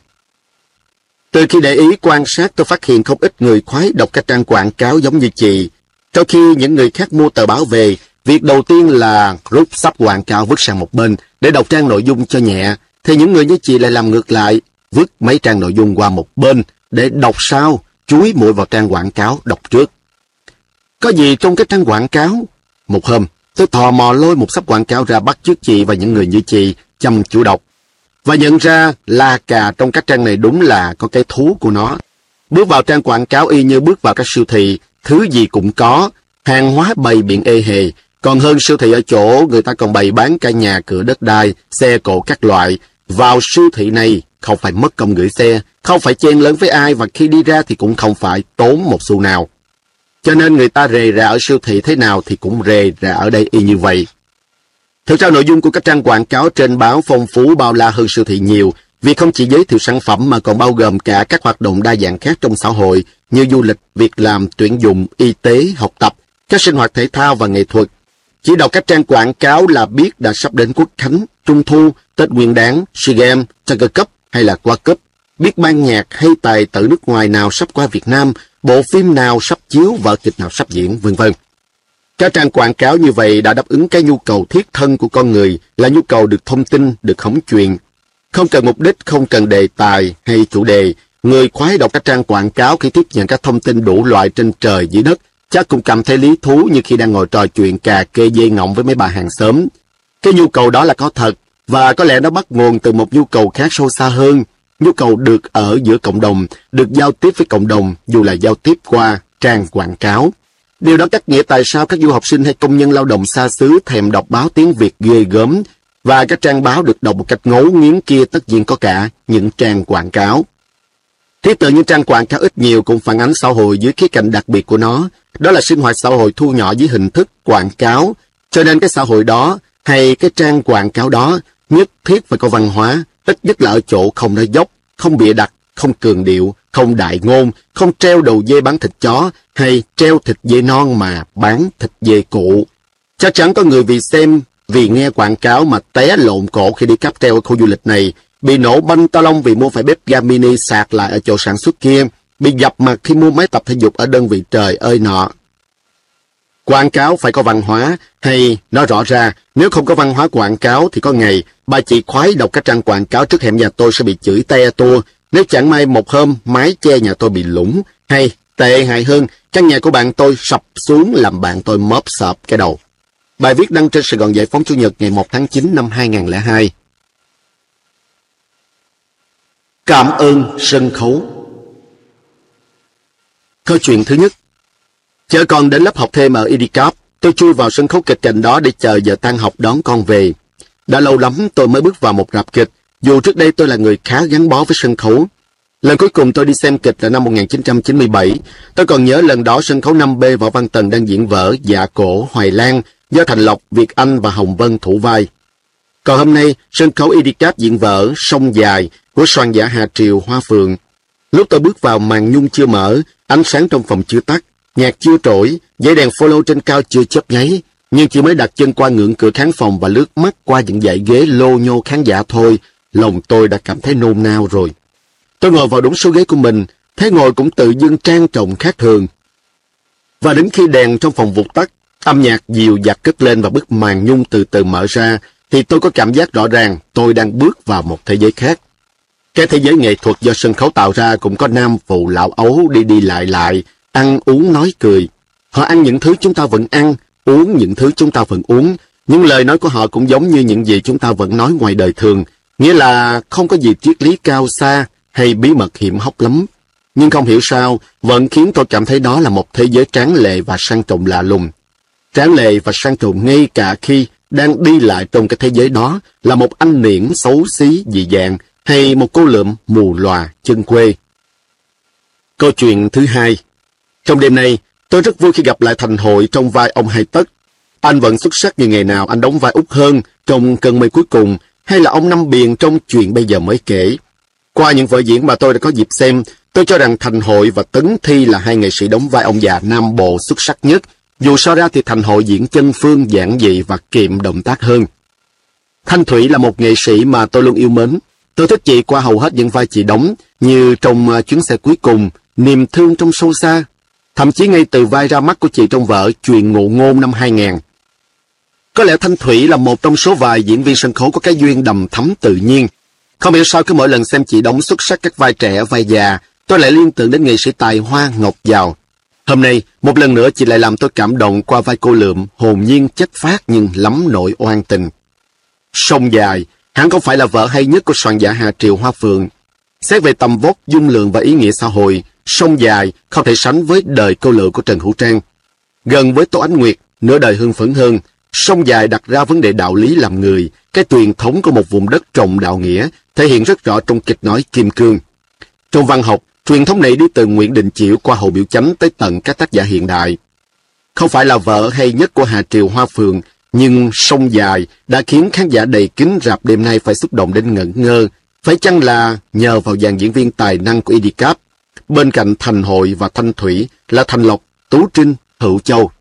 Speaker 1: Từ khi để ý quan sát, tôi phát hiện không ít người khoái đọc các trang quảng cáo giống như chị. Trong khi những người khác mua tờ báo về, việc đầu tiên là rút sắp quảng cáo vứt sang một bên để đọc trang nội dung cho nhẹ, thì những người như chị lại làm ngược lại, vứt mấy trang nội dung qua một bên để đọc sau, chúi mũi vào trang quảng cáo đọc trước. Có gì trong cái trang quảng cáo? Một hôm, tôi tò mò lôi một sắp quảng cáo ra bắt chước chị và những người như chị chăm chú đọc, và nhận ra la cà trong các trang này đúng là có cái thú của nó. Bước vào trang quảng cáo y như bước vào các siêu thị, thứ gì cũng có, hàng hóa bày biện ê hề, còn hơn siêu thị ở chỗ người ta còn bày bán cả nhà cửa đất đai, xe cộ các loại. Vào siêu thị này không phải mất công gửi xe, không phải chen lớn với ai, và khi đi ra thì cũng không phải tốn một xu nào. Cho nên người ta rề rà ở siêu thị thế nào thì cũng rề rà ở đây y như vậy. Thực ra nội dung của các trang quảng cáo trên báo phong phú bao la hơn siêu thị nhiều, vì không chỉ giới thiệu sản phẩm mà còn bao gồm cả các hoạt động đa dạng khác trong xã hội như du lịch, việc làm, tuyển dụng, y tế, học tập, các sinh hoạt thể thao và nghệ thuật. Chỉ đọc các trang quảng cáo là biết đã sắp đến Quốc khánh, Trung thu, Tết Nguyên đán, SEA Games, Tiger Cup hay là World Cup, biết ban nhạc hay tài tử nước ngoài nào sắp qua Việt Nam, bộ phim nào sắp chiếu, vở kịch nào sắp diễn, vân vân. Các trang quảng cáo như vậy đã đáp ứng cái nhu cầu thiết thân của con người, là nhu cầu được thông tin, được hóng chuyện. Không cần mục đích, không cần đề tài hay chủ đề, người khoái đọc các trang quảng cáo khi tiếp nhận các thông tin đủ loại trên trời dưới đất, chắc cũng cảm thấy lý thú như khi đang ngồi trò chuyện cà kê dê ngọng với mấy bà hàng xóm. Cái nhu cầu đó là có thật, và có lẽ nó bắt nguồn từ một nhu cầu khác sâu xa hơn, nhu cầu được ở giữa cộng đồng, được giao tiếp với cộng đồng, dù là giao tiếp qua trang quảng cáo. Điều đó cắt nghĩa tại sao các du học sinh hay công nhân lao động xa xứ thèm đọc báo tiếng Việt ghê gớm, và các trang báo được đọc một cách ngấu nghiến kia tất nhiên có cả những trang quảng cáo. Thiết tự những trang quảng cáo ít nhiều cũng phản ánh xã hội dưới khía cạnh đặc biệt của nó, đó là sinh hoạt xã hội thu nhỏ dưới hình thức quảng cáo, cho nên cái xã hội đó hay cái trang quảng cáo đó nhất thiết phải có văn hóa, ít nhất là ở chỗ không nói dốc, không bịa đặt, không cường điệu, không đại ngôn, không treo đầu dê bán thịt chó, hay treo thịt dê non mà bán thịt dê cụ. Chắc chắn có người vì nghe quảng cáo mà té lộn cổ khi đi cáp treo ở khu du lịch này, bị nổ banh ta lông vì mua phải bếp ga mini sạc lại ở chỗ sản xuất kia, bị dập mặt khi mua máy tập thể dục ở đơn vị trời ơi nọ. Quảng cáo phải có văn hóa, hay nói rõ ra, nếu không có văn hóa quảng cáo thì có ngày bà chị khoái đọc các trang quảng cáo trước hẻm nhà tôi sẽ bị chửi te tua, nếu chẳng may một hôm mái che nhà tôi bị lủng, hay tệ hại hơn, căn nhà của bạn tôi sập xuống làm bạn tôi móp sợp cái đầu. Bài viết đăng trên Sài Gòn Giải phóng Chủ nhật ngày 1 tháng 9 năm 2002. Cảm ơn sân khấu. Câu chuyện thứ nhất. Chợ còn đến lớp học thêm ở IDCAP, tôi chui vào sân khấu kịch cạnh đó để chờ giờ tan học đón con về. Đã lâu lắm tôi mới bước vào một rạp kịch, dù trước đây tôi là người khá gắn bó với sân khấu. Lần cuối cùng tôi đi xem kịch là năm 1997. Tôi còn nhớ lần đó sân khấu 5B Võ Văn Tần đang diễn vở Dạ Cổ Hoài Lan do Thành Lộc, Việt Anh và Hồng Vân thủ vai. Còn hôm nay, sân khấu IDCAP diễn vở Sông Dài của soạn giả Hà Triều Hoa Phượng. Lúc tôi bước vào, màn nhung chưa mở, ánh sáng trong phòng chưa tắt, nhạc chưa trỗi, dãy đèn follow trên cao chưa chớp nháy, nhưng chỉ mới đặt chân qua ngưỡng cửa khán phòng và lướt mắt qua những dãy ghế lô nhô khán giả thôi, lòng tôi đã cảm thấy nôn nao rồi. Tôi ngồi vào đúng số ghế của mình, thấy ngồi cũng tự dưng trang trọng khác thường. Và đến khi đèn trong phòng vụt tắt, âm nhạc dịu dặt cất lên và bức màn nhung từ từ mở ra, thì tôi có cảm giác rõ ràng tôi đang bước vào một thế giới khác. Cái thế giới nghệ thuật do sân khấu tạo ra cũng có nam phụ lão ấu đi đi lại, ăn uống nói cười. Họ ăn những thứ chúng ta vẫn ăn, uống những thứ chúng ta vẫn uống. Những lời nói của họ cũng giống như những gì chúng ta vẫn nói ngoài đời thường, nghĩa là không có gì triết lý cao xa hay bí mật hiểm hóc lắm. Nhưng không hiểu sao, vẫn khiến tôi cảm thấy đó là một thế giới tráng lệ và sang trọng lạ lùng. Tráng lệ và sang trọng ngay cả khi đang đi lại trong cái thế giới đó là một anh niễn xấu xí dị dạng hay một cô lượm mù lòa chân quê. Câu chuyện thứ hai. Trong đêm nay, tôi rất vui khi gặp lại Thành Hội trong vai ông Hai Tất. Anh vẫn xuất sắc như ngày nào anh đóng vai Út Hơn trong Cơn mây cuối cùng, hay là ông Năm Biền trong Chuyện bây giờ mới kể. Qua những vở diễn mà tôi đã có dịp xem, tôi cho rằng Thành Hội và Tấn Thi là hai nghệ sĩ đóng vai ông già Nam Bộ xuất sắc nhất, Dù so ra thì Thành Hội diễn chân phương giản dị và kiệm động tác hơn. Thanh Thủy là một nghệ sĩ mà tôi luôn yêu mến. Tôi thích chị qua hầu hết những vai chị đóng, như trong Chuyến xe cuối cùng, Niềm thương trong sâu xa, thậm chí ngay từ vai ra mắt của chị trong vở Chuyện ngụ ngôn năm 2000. Có lẽ Thanh Thủy là một trong số vài diễn viên sân khấu có cái duyên đầm thắm tự nhiên. Không hiểu sao cứ mỗi lần xem chị đóng xuất sắc các vai trẻ, vai già, tôi lại liên tưởng đến nghệ sĩ tài hoa Ngọc Giàu. Hôm nay, một lần nữa chị lại làm tôi cảm động qua vai cô Lượm, hồn nhiên chất phác nhưng lắm nỗi oan tình. Sông Dài, hẳn không phải là vở hay nhất của soạn giả Hà Triều Hoa Phượng. Xét về tầm vóc, dung lượng và ý nghĩa xã hội, Sông Dài không thể sánh với Đời cô lựa của Trần Hữu Trang. Gần với Tô Ánh Nguyệt, nửa đời hưng phấn hơn, Sông Dài đặt ra vấn đề đạo lý làm người, cái truyền thống của một vùng đất trồng đạo nghĩa, thể hiện rất rõ trong kịch nói Kim Cương. Trong văn học, truyền thống này đi từ Nguyễn Đình Chiểu qua Hồ Biểu Chánh tới tận các tác giả hiện đại. Không phải là vở hay nhất của Hà Triều Hoa Phượng, nhưng Sông Dài đã khiến khán giả đầy kính rạp đêm nay phải xúc động đến ngẩn ngơ. Phải chăng là nhờ vào dàn diễn viên tài năng của IDCAP, bên cạnh Thành Hội và Thanh Thủy là Thành Lộc, Tú Trinh, Hữu Châu.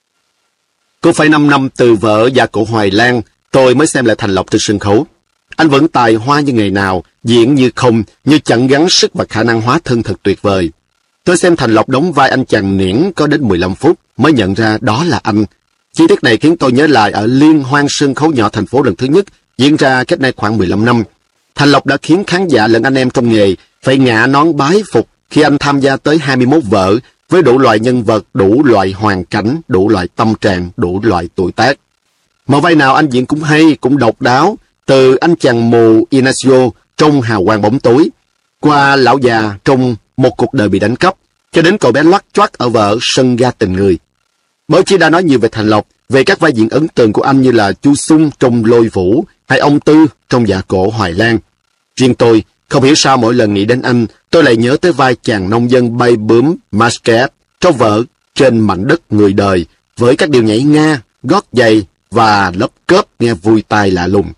Speaker 1: Cũng phải 5 năm từ vở Gia Cổ Hoài Lan, tôi mới xem lại Thành Lộc trên sân khấu. Anh vẫn tài hoa như ngày nào, diễn như không, như chẳng gắng sức và khả năng hóa thân thật tuyệt vời. Tôi xem Thành Lộc đóng vai anh chàng Niễn có đến 15 phút mới nhận ra đó là anh. Chi tiết này khiến tôi nhớ lại ở Liên hoan sân khấu nhỏ thành phố lần thứ nhất, diễn ra cách đây khoảng 15 năm. Thành Lộc đã khiến khán giả lẫn anh em trong nghề phải ngã nón bái phục khi anh tham gia tới 21 vở với đủ loại nhân vật, đủ loại hoàn cảnh, đủ loại tâm trạng, đủ loại tuổi tác. Mà vai nào anh diễn cũng hay, cũng độc đáo, từ anh chàng mù Ignacio trong Hào quang bóng tối, qua lão già trong Một cuộc đời bị đánh cắp, cho đến cậu bé loắt choắt ở vở Sân ga tình người. Mới chỉ đã nói nhiều về Thành Lộc, về các vai diễn ấn tượng của anh như là Chu Sung trong Lôi Vũ, hay ông Tư trong Dạ Cổ Hoài Lan. Riêng tôi, không hiểu sao mỗi lần nghĩ đến anh, tôi lại nhớ tới vai chàng nông dân bay bướm Masquerade trong vở Trên mảnh đất người đời, với các điệu nhảy Nga, gót giày và lấp cớp nghe vui tai lạ lùng.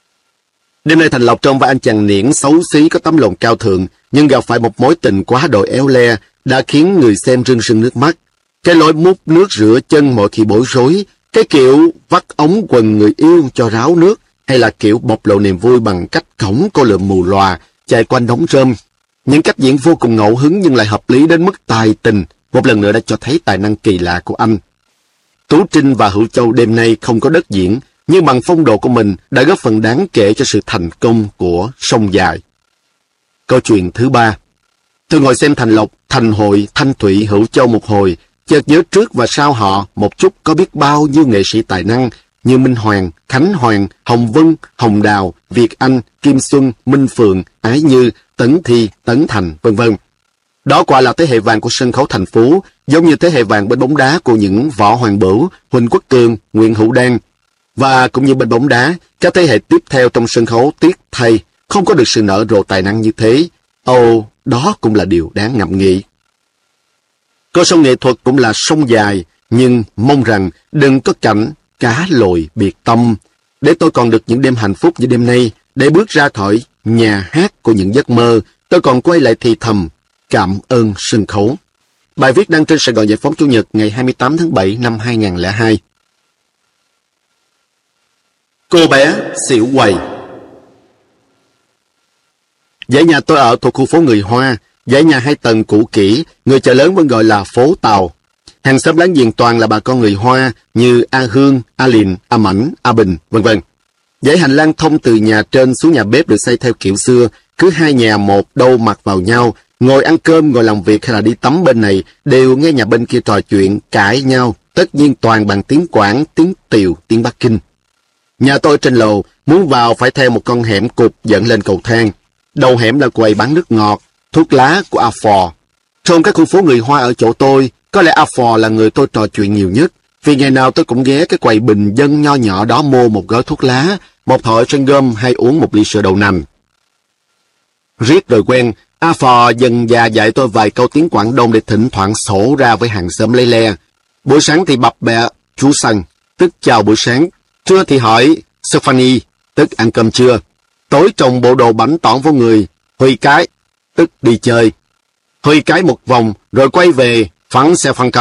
Speaker 1: Đêm nay Thành Lộc trong vai anh chàng Niễn xấu xí có tấm lòng cao thượng, nhưng gặp phải một mối tình quá đỗi éo le, đã khiến người xem rưng rưng nước mắt. Cái lối múc nước rửa chân mỗi khi bối rối, cái kiểu vắt ống quần người yêu cho ráo nước, hay là kiểu bộc lộ niềm vui bằng cách cõng cô Lượm mù lòa, chạy quanh đống rơm. Những cách diễn vô cùng ngẫu hứng nhưng lại hợp lý đến mức tài tình, một lần nữa đã cho thấy tài năng kỳ lạ của anh. Tú Trinh và Hữu Châu đêm nay không có đất diễn, nhưng bằng phong độ của mình đã góp phần đáng kể cho sự thành công của Sông Dài. Câu chuyện thứ 3. Tôi ngồi xem Thành Lộc, Thành Hội, Thanh Thủy, Hữu Châu một hồi, chợt nhớ trước và sau họ một chút có biết bao nhiêu nghệ sĩ tài năng như Minh Hoàng, Khánh Hoàng, Hồng Vân, Hồng Đào, Việt Anh, Kim Xuân, Minh Phượng, Ái Như, Tấn Thi, Tấn Thành, vân vân. Đó quả là thế hệ vàng của sân khấu thành phố, giống như thế hệ vàng bên bóng đá của những Võ Hoàng Bửu, Huỳnh Quốc Tường, Nguyễn Hữu Đan. Và cũng như bên bóng đá, các thế hệ tiếp theo trong sân khấu tiếc thay không có được sự nở rộ tài năng như thế. Ồ, đó cũng là điều đáng ngẫm nghĩ. Con sông nghệ thuật cũng là sông dài, nhưng mong rằng đừng có cảnh cá lội biệt tâm, để tôi còn được những đêm hạnh phúc như đêm nay, để bước ra khỏi nhà hát của những giấc mơ, tôi còn quay lại thì thầm, cảm ơn sân khấu. Bài viết đăng trên Sài Gòn Giải phóng Chủ nhật ngày 28 tháng 7 năm 2002. Cô bé xỉu quầy. Dãy nhà tôi ở thuộc khu phố người Hoa, dãy nhà 2 tầng cũ kỹ, người chợ lớn vẫn gọi là phố Tàu. Hàng xóm láng giềng toàn là bà con người Hoa như A Hương, A Lìn, A Mảnh, A Bình, vân vân. Dãy hành lang thông từ nhà trên xuống nhà bếp được xây theo kiểu xưa, cứ 2 nhà một đâu mặt vào nhau, ngồi ăn cơm, ngồi làm việc hay là đi tắm bên này đều nghe nhà bên kia trò chuyện, cãi nhau, tất nhiên toàn bằng tiếng Quảng, tiếng Tiều, tiếng Bắc Kinh. Nhà tôi trên lầu, muốn vào phải theo một con hẻm cụt dẫn lên cầu thang. Đầu hẻm là quầy bán nước ngọt, thuốc lá của A Phò. Trong các khu phố người Hoa ở chỗ tôi, có lẽ A Phò là người tôi trò chuyện nhiều nhất, vì ngày nào tôi cũng ghé cái quầy bình dân nho nhỏ đó mua một gói thuốc lá, một thỏi sân gôm hay uống một ly sữa đậu nành. Riết rồi quen, A Phò dần dà dạy tôi vài câu tiếng Quảng Đông để thỉnh thoảng sổ ra với hàng xóm lấy le. Buổi sáng thì bập bẹ, chú Săn, tức chào buổi sáng. Trưa thì hỏi Stephanie, tức ăn cơm trưa. Tối trồng bộ đồ bánh tỏn vào người, Huy cái, tức đi chơi. Huy cái một vòng, rồi quay về, phẳng xe phăng cầu,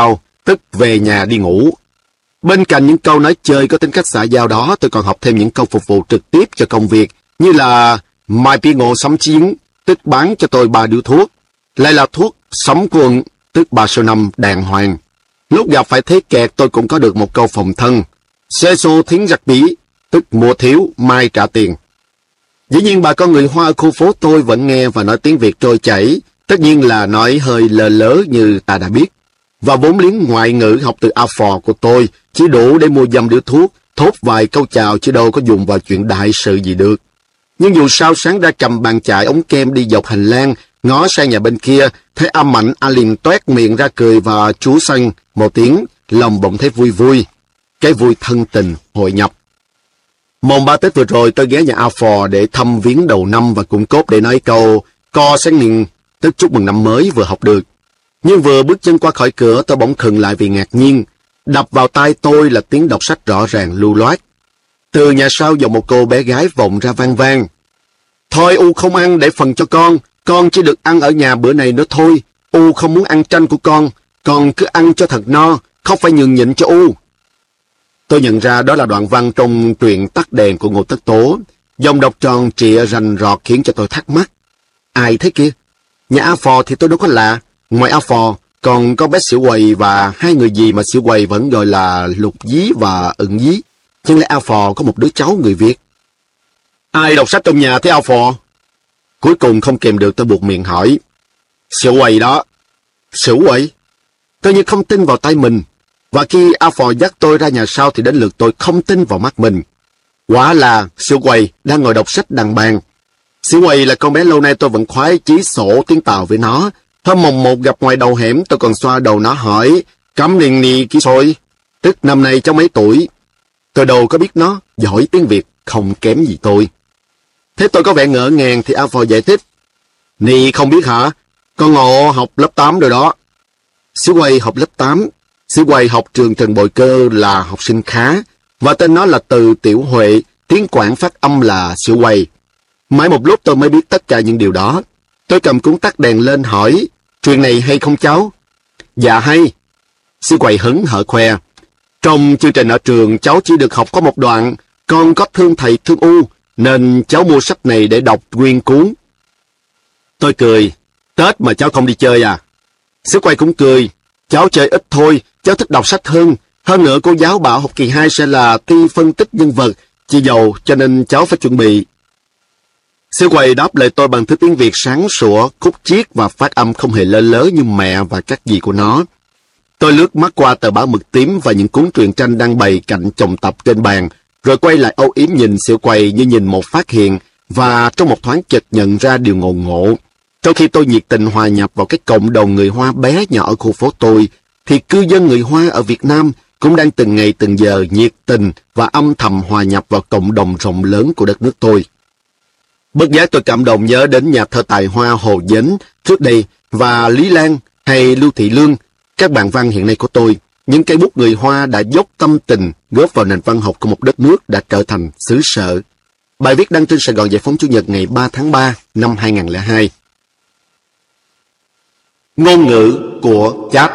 Speaker 1: tức về nhà đi ngủ. Bên cạnh những câu nói chơi có tính cách xã giao đó, tôi còn học thêm những câu phục vụ trực tiếp cho công việc, như là mai pi ngộ sắm chiến, tức bán cho tôi 3 điếu thuốc, lại là thuốc sắm quần, tức 3 số 5 đàng hoàng. Lúc gặp phải thế kẹt tôi cũng có được một câu phòng thân, xê xô thiến giặc bí, tức mua thiếu, mai trả tiền. Dĩ nhiên bà con người Hoa ở khu phố tôi vẫn nghe và nói tiếng Việt trôi chảy, tất nhiên là nói hơi lơ lớ như ta đã biết. Và vốn liếng ngoại ngữ học từ A4 của tôi chỉ đủ để mua dăm điếu thuốc, thốt vài câu chào chứ đâu có dùng vào chuyện đại sự gì được. Nhưng dù sao sáng ra cầm bàn chải ống kem đi dọc hành lang, ngó sang nhà bên kia, thấy A Mạnh A liền toét miệng ra cười và chú xanh một tiếng, lòng bỗng thấy vui vui. Cái vui thân tình, hội nhập. Mồng 3 Tết vừa rồi tôi ghé nhà A Phò để thăm viếng đầu năm và cũng cốt để nói câu co sáng niên, tức chúc mừng năm mới vừa học được. Nhưng vừa bước chân qua khỏi cửa tôi bỗng khựng lại vì ngạc nhiên. Đập vào tai tôi là tiếng đọc sách rõ ràng lưu loát. Từ nhà sau giọng một cô bé gái vọng ra vang vang. Thôi U không ăn để phần cho con chỉ được ăn ở nhà bữa này nữa thôi. U không muốn ăn tranh của con cứ ăn cho thật no, không phải nhường nhịn cho U. Tôi nhận ra đó là đoạn văn trong truyện Tắt đèn của Ngô Tất Tố. Dòng đọc tròn trịa rành rọt khiến cho tôi thắc mắc. Ai thế kia? Nhà A Phò thì tôi đâu có lạ. Ngoài A Phò, còn có bé Xỉu Quầy và hai người gì mà Xỉu Quầy vẫn gọi là Lục Dí và Ưng Dí. Chẳng lẽ A Phò có một đứa cháu người Việt? Ai đọc sách trong nhà thế A Phò? Cuối cùng không kèm được tôi buộc miệng hỏi. Xỉu Quầy đó. Xỉu Quầy? Tôi như không tin vào tay mình. Và khi A Phò dắt tôi ra nhà sau thì đến lượt tôi không tin vào mắt mình. Quả là Xỉu Quầy đang ngồi đọc sách đằng bàn. Xỉu Quầy là con bé lâu nay tôi vẫn khoái chí sổ tiếng Tàu với nó. Hôm mồng 1 gặp ngoài đầu hẻm tôi còn xoa đầu nó hỏi cắm niên nì ký xôi, tức năm nay cháu mấy tuổi. Tôi đâu có biết nó giỏi tiếng Việt không kém gì tôi. Thế tôi có vẻ ngỡ ngàng thì A Phò giải thích. Nì không biết hả? Con Ngộ học lớp 8 rồi đó. Xỉu Quầy học lớp 8. Xỉu Quầy học trường Trần Bội Cơ là học sinh khá, và tên nó là Từ Tiểu Huệ, tiếng Quảng phát âm là Xỉu Quầy. Mãi một lúc tôi mới biết tất cả những điều đó. Tôi cầm cuốn Tắt đèn lên hỏi, chuyện này hay không cháu? Dạ hay. Xỉu Quầy hứng hở khoe. Trong chương trình ở trường cháu chỉ được học có một đoạn, con có thương thầy thương U, nên cháu mua sách này để đọc nguyên cuốn. Tôi cười, Tết mà cháu không đi chơi à? Xỉu Quầy cũng cười, cháu chơi ít thôi, cháu thích đọc sách hơn. Hơn nữa cô giáo bảo học kỳ 2 sẽ là thi phân tích nhân vật, chị giàu cho nên cháu phải chuẩn bị. Xỉu Quầy đáp lời tôi bằng thứ tiếng Việt sáng sủa, khúc chiết và phát âm không hề lơ lớ như mẹ và các dì của nó. Tôi lướt mắt qua tờ báo mực tím và những cuốn truyện tranh đang bày cạnh chồng tập trên bàn, rồi quay lại âu yếm nhìn Xỉu Quầy như nhìn một phát hiện, và trong một thoáng chợt nhận ra điều ngộ ngộ. Trong khi tôi nhiệt tình hòa nhập vào cái cộng đồng người Hoa bé nhỏ ở khu phố tôi, thì cư dân người Hoa ở Việt Nam cũng đang từng ngày từng giờ nhiệt tình và âm thầm hòa nhập vào cộng đồng rộng lớn của đất nước tôi. Bất giác tôi cảm động nhớ đến nhà thơ tài hoa Hồ Dấn trước đây và Lý Lan hay Lưu Thị Lương, các bạn văn hiện nay của tôi. Những cây bút người Hoa đã dốc tâm tình góp vào nền văn học của một đất nước đã trở thành xứ sở. Bài viết đăng trên Sài Gòn Giải phóng Chủ nhật ngày 3 tháng 3 năm 2002. Ngôn ngữ của chat.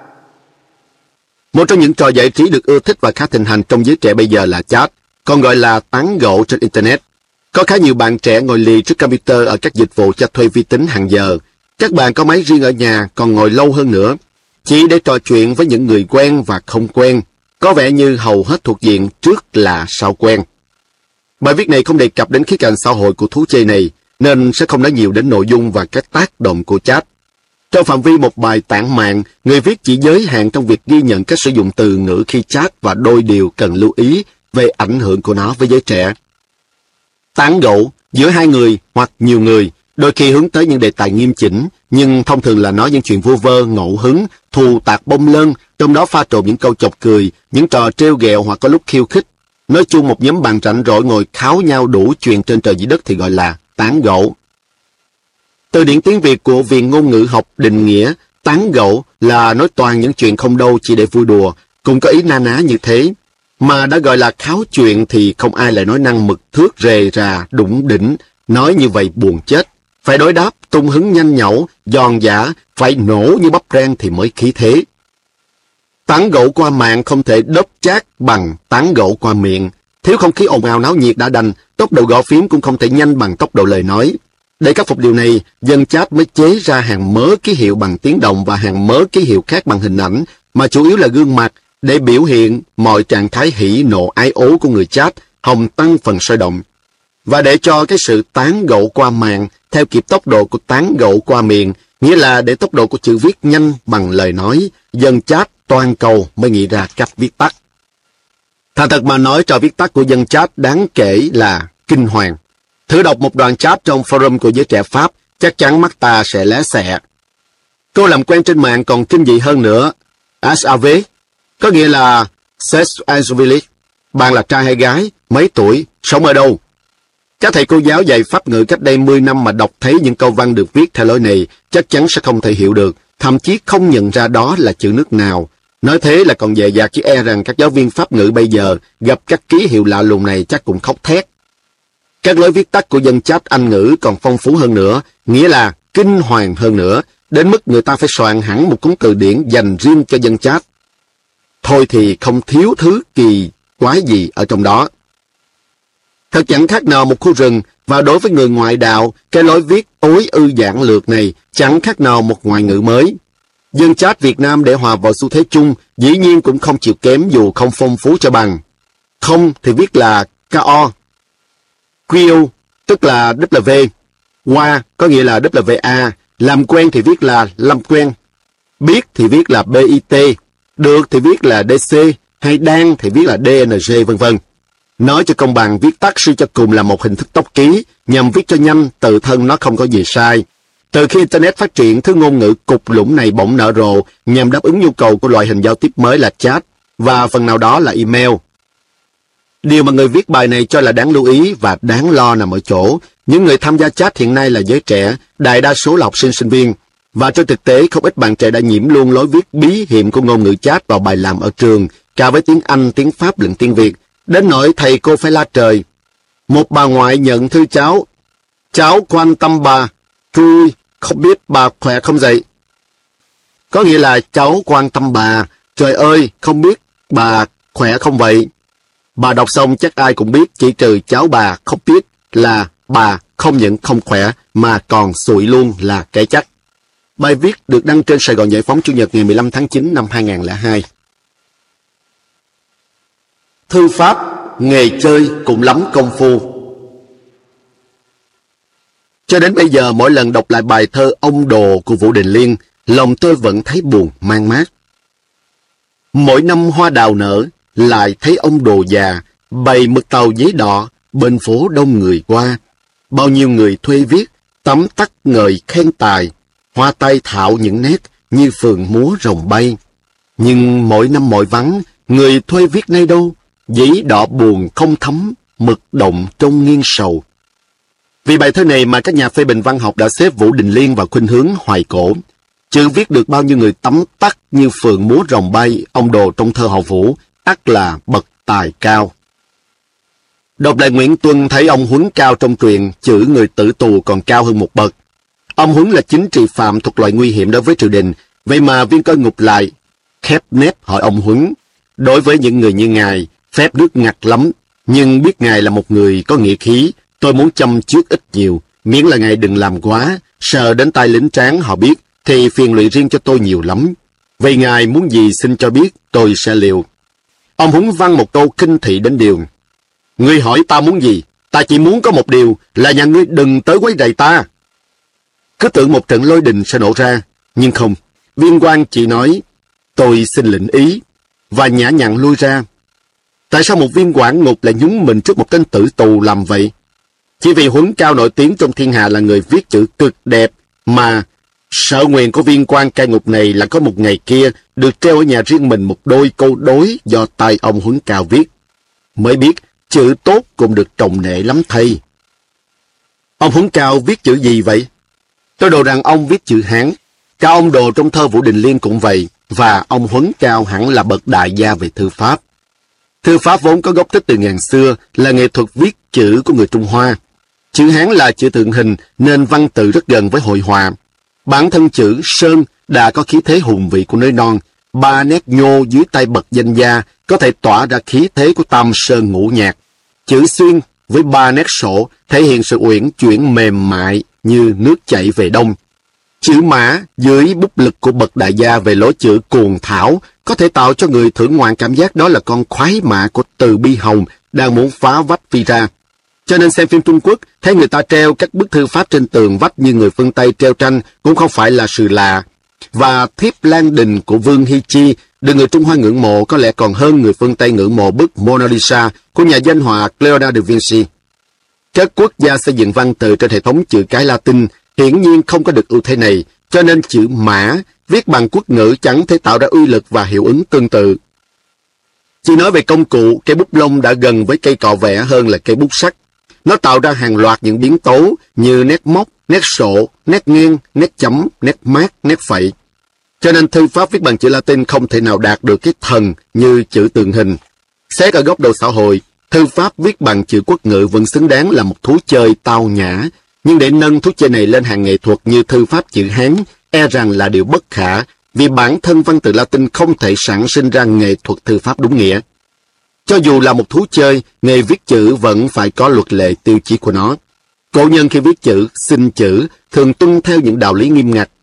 Speaker 1: Một trong những trò giải trí được ưa thích và khá thịnh hành trong giới trẻ bây giờ là chat, còn gọi là tán gẫu trên Internet. Có khá nhiều bạn trẻ ngồi lì trước computer ở các dịch vụ cho thuê vi tính hàng giờ. Các bạn có máy riêng ở nhà còn ngồi lâu hơn nữa, chỉ để trò chuyện với những người quen và không quen, có vẻ như hầu hết thuộc diện trước là sau quen. Bài viết này không đề cập đến khía cạnh xã hội của thú chơi này, nên sẽ không nói nhiều đến nội dung và các tác động của chat. Trong phạm vi một bài tản mạn, người viết chỉ giới hạn trong việc ghi nhận cách sử dụng từ ngữ khi chat và đôi điều cần lưu ý về ảnh hưởng của nó với giới trẻ. Tán gẫu giữa hai người hoặc nhiều người, đôi khi hướng tới những đề tài nghiêm chỉnh, nhưng thông thường là nói những chuyện vu vơ, ngẫu hứng, thù tạc bông lân, trong đó pha trộn những câu chọc cười, những trò trêu ghẹo hoặc có lúc khiêu khích. Nói chung một nhóm bạn rảnh rỗi ngồi kháo nhau đủ chuyện trên trời dưới đất thì gọi là tán gẫu. Từ điển tiếng Việt của Viện Ngôn ngữ học định nghĩa, tán gẫu là nói toàn những chuyện không đâu chỉ để vui đùa, cũng có ý na ná như thế. Mà đã gọi là kháo chuyện thì không ai lại nói năng mực thước rề rà, đủng đỉnh, nói như vậy buồn chết. Phải đối đáp, tung hứng nhanh nhẩu, giòn giã, phải nổ như bắp rang thì mới khí thế. Tán gẫu qua mạng không thể đốc chát bằng tán gẫu qua miệng. Thiếu không khí ồn ào náo nhiệt đã đành, tốc độ gõ phím cũng không thể nhanh bằng tốc độ lời nói. Để khắc phục điều này, dân chat mới chế ra hàng mớ ký hiệu bằng tiếng động và hàng mớ ký hiệu khác bằng hình ảnh, mà chủ yếu là gương mặt, để biểu hiện mọi trạng thái hỉ nộ ái ố của người chat, hòng tăng phần sôi động. Và để cho cái sự tán gẫu qua mạng theo kịp tốc độ của tán gẫu qua miệng, nghĩa là để tốc độ của chữ viết nhanh bằng lời nói, dân chat toàn cầu mới nghĩ ra cách viết tắt. Thành thật mà nói, trò viết tắt của dân chat đáng kể là kinh hoàng. Thử đọc một đoạn chat trong forum của giới trẻ Pháp, chắc chắn mắt ta sẽ lé xẹ. Cô làm quen trên mạng còn kinh dị hơn nữa. SAV, có nghĩa là Sex Angelis. Bạn là trai hay gái, mấy tuổi, sống ở đâu? Các thầy cô giáo dạy Pháp ngữ cách đây 10 năm mà đọc thấy những câu văn được viết theo lối này, chắc chắn sẽ không thể hiểu được, thậm chí không nhận ra đó là chữ nước nào. Nói thế là còn dè dặt, chứ e rằng các giáo viên Pháp ngữ bây giờ gặp các ký hiệu lạ lùng này chắc cũng khóc thét. Các lối viết tắt của dân chat Anh ngữ còn phong phú hơn nữa, nghĩa là kinh hoàng hơn nữa, đến mức người ta phải soạn hẳn một cuốn từ điển dành riêng cho dân chat. Thôi thì không thiếu thứ kỳ quái gì ở trong đó. Thật chẳng khác nào một khu rừng, và đối với người ngoại đạo, cái lối viết tối ư giản lược này chẳng khác nào một ngoại ngữ mới. Dân chat Việt Nam để hòa vào xu thế chung, dĩ nhiên cũng không chịu kém dù không phong phú cho bằng. Không thì viết là KO. Q tức là W. Qua có nghĩa là WA. Làm quen thì viết là làm quen. Biết thì viết là BIT. Được thì viết là DC. Hay đang thì viết là DNG vân vân. Nói cho công bằng, viết tắt suy cho cùng là một hình thức tốc ký, nhằm viết cho nhanh, tự thân nó không có gì sai. Từ khi Internet phát triển, thứ ngôn ngữ cục lũng này bỗng nở rộ, nhằm đáp ứng nhu cầu của loại hình giao tiếp mới là chat, và phần nào đó là email. Điều mà người viết bài này cho là đáng lưu ý và đáng lo nằm ở chỗ, những người tham gia chat hiện nay là giới trẻ, đại đa số là học sinh sinh viên, và trên thực tế không ít bạn trẻ đã nhiễm luôn lối viết bí hiểm của ngôn ngữ chat vào bài làm ở trường, cả với tiếng Anh, tiếng Pháp lẫn tiếng Việt. Đến nỗi thầy cô phải la trời. Một bà ngoại nhận thư cháu. Cháu quan tâm bà. Tôi không biết bà khỏe không vậy? Có nghĩa là cháu quan tâm bà. Trời ơi, không biết bà khỏe không vậy? Bà đọc xong chắc ai cũng biết, chỉ trừ cháu bà không biết là bà không những không khỏe mà còn xụi luôn là cái chắc. Bài viết được đăng trên Sài Gòn Giải Phóng Chủ nhật ngày 15 tháng 9 năm 2002. Thư pháp, nghề chơi cũng lắm công phu. Cho đến bây giờ, mỗi lần đọc lại bài thơ Ông Đồ của Vũ Đình Liên, lòng tôi vẫn thấy buồn man mác. Mỗi năm hoa đào nở, lại thấy ông Đồ già, bày mực tàu giấy đỏ, bên phố đông người qua. Bao nhiêu người thuê viết, tấm tắc ngời khen tài, hoa tay thạo những nét như phường múa rồng bay. Nhưng mỗi năm mỗi vắng, người thuê viết nay đâu, giấy đỏ buồn không thấm, mực động trông nghiêng sầu. Vì bài thơ này mà các nhà phê bình văn học đã xếp Vũ Đình Liên vào khuynh hướng hoài cổ. Chữ viết được bao nhiêu người tấm tắc như phượng múa rồng bay, ông Đồ trong thơ họ Vũ, ắt là bậc tài cao. Đọc lại Nguyễn Tuân thấy ông Huấn cao trong truyện, chữ người tử tù còn cao hơn một bậc. Ông Huấn là chính trị phạm thuộc loại nguy hiểm đối với triều đình, vậy mà viên cơ ngục lại khép nép hỏi ông Huấn. Đối với những người như ngài, phép nước ngặt lắm, nhưng biết ngài là một người có nghĩa khí, tôi muốn châm trước ít nhiều, miễn là ngài đừng làm quá, sợ đến tay lính tráng họ biết, thì phiền lụy riêng cho tôi nhiều lắm. Vậy ngài muốn gì xin cho biết, tôi sẽ liều. Ông Huấn văng một câu kinh thị đến điều. Ngươi hỏi ta muốn gì? Ta chỉ muốn có một điều, là nhà ngươi đừng tới quấy rầy ta. Cứ tưởng một trận lôi đình sẽ nổ ra, nhưng không. Viên quan chỉ nói, tôi xin lĩnh ý, và nhã nhặn lui ra. Tại sao một viên quản ngục lại nhúng mình trước một tên tử tù làm vậy? Chỉ vì Huấn cao nổi tiếng trong thiên hạ là người viết chữ cực đẹp, mà sợ nguyện của viên quan cai ngục này là có một ngày kia được treo ở nhà riêng mình một đôi câu đối do tay ông Huấn cao viết. Mới biết chữ tốt cũng được trọng nể lắm thầy. Ông Huấn cao viết chữ gì vậy? Tôi đồ rằng ông viết chữ Hán. Cả ông Đồ trong thơ Vũ Đình Liên cũng vậy, và ông Huấn cao hẳn là bậc đại gia về thư pháp. Thư pháp vốn có gốc tích từ ngàn xưa, là nghệ thuật viết chữ của người Trung Hoa. Chữ Hán là chữ tượng hình nên văn tự rất gần với hội họa. Bản thân chữ Sơn đã có khí thế hùng vị của nơi non, 3 nét nhô dưới tay bậc danh gia có thể tỏa ra khí thế của Tam Sơn Ngũ Nhạc. Chữ xuyên với 3 nét sổ thể hiện sự uyển chuyển mềm mại như nước chảy về đông. Chữ mã dưới bút lực của bậc đại gia về lối chữ cuồng thảo có thể tạo cho người thưởng ngoạn cảm giác đó là con khoái mã của Từ Bi Hồng đang muốn phá vách phi ra. Cho nên xem phim Trung Quốc, thấy người ta treo các bức thư pháp trên tường vách như người phương Tây treo tranh cũng không phải là sự lạ. Và Thiếp Lan Đình của Vương Hi Chi được người Trung Hoa ngưỡng mộ có lẽ còn hơn người phương Tây ngưỡng mộ bức Mona Lisa của nhà danh họa Leonardo da Vinci. Các quốc gia xây dựng văn tự trên hệ thống chữ cái Latin hiển nhiên không có được ưu thế này, cho nên chữ mã viết bằng quốc ngữ chẳng thể tạo ra uy lực và hiệu ứng tương tự. Chỉ nói về công cụ, cây bút lông đã gần với cây cọ vẽ hơn là cây bút sắt. Nó tạo ra hàng loạt những biến tấu như nét móc, nét sổ, nét nghiêng, nét chấm, nét mát, nét phẩy. Cho nên thư pháp viết bằng chữ Latin không thể nào đạt được cái thần như chữ tượng hình. Xét ở góc độ xã hội, thư pháp viết bằng chữ quốc ngữ vẫn xứng đáng là một thú chơi tao nhã. Nhưng để nâng thú chơi này lên hàng nghệ thuật như thư pháp chữ Hán, e rằng là điều bất khả, vì bản thân văn tự Latin không thể sản sinh ra nghệ thuật thư pháp đúng nghĩa. Cho dù là một thú chơi, nghề viết chữ vẫn phải có luật lệ tiêu chí của nó. Cổ nhân khi viết chữ, xin chữ, thường tuân theo những đạo lý nghiêm ngặt.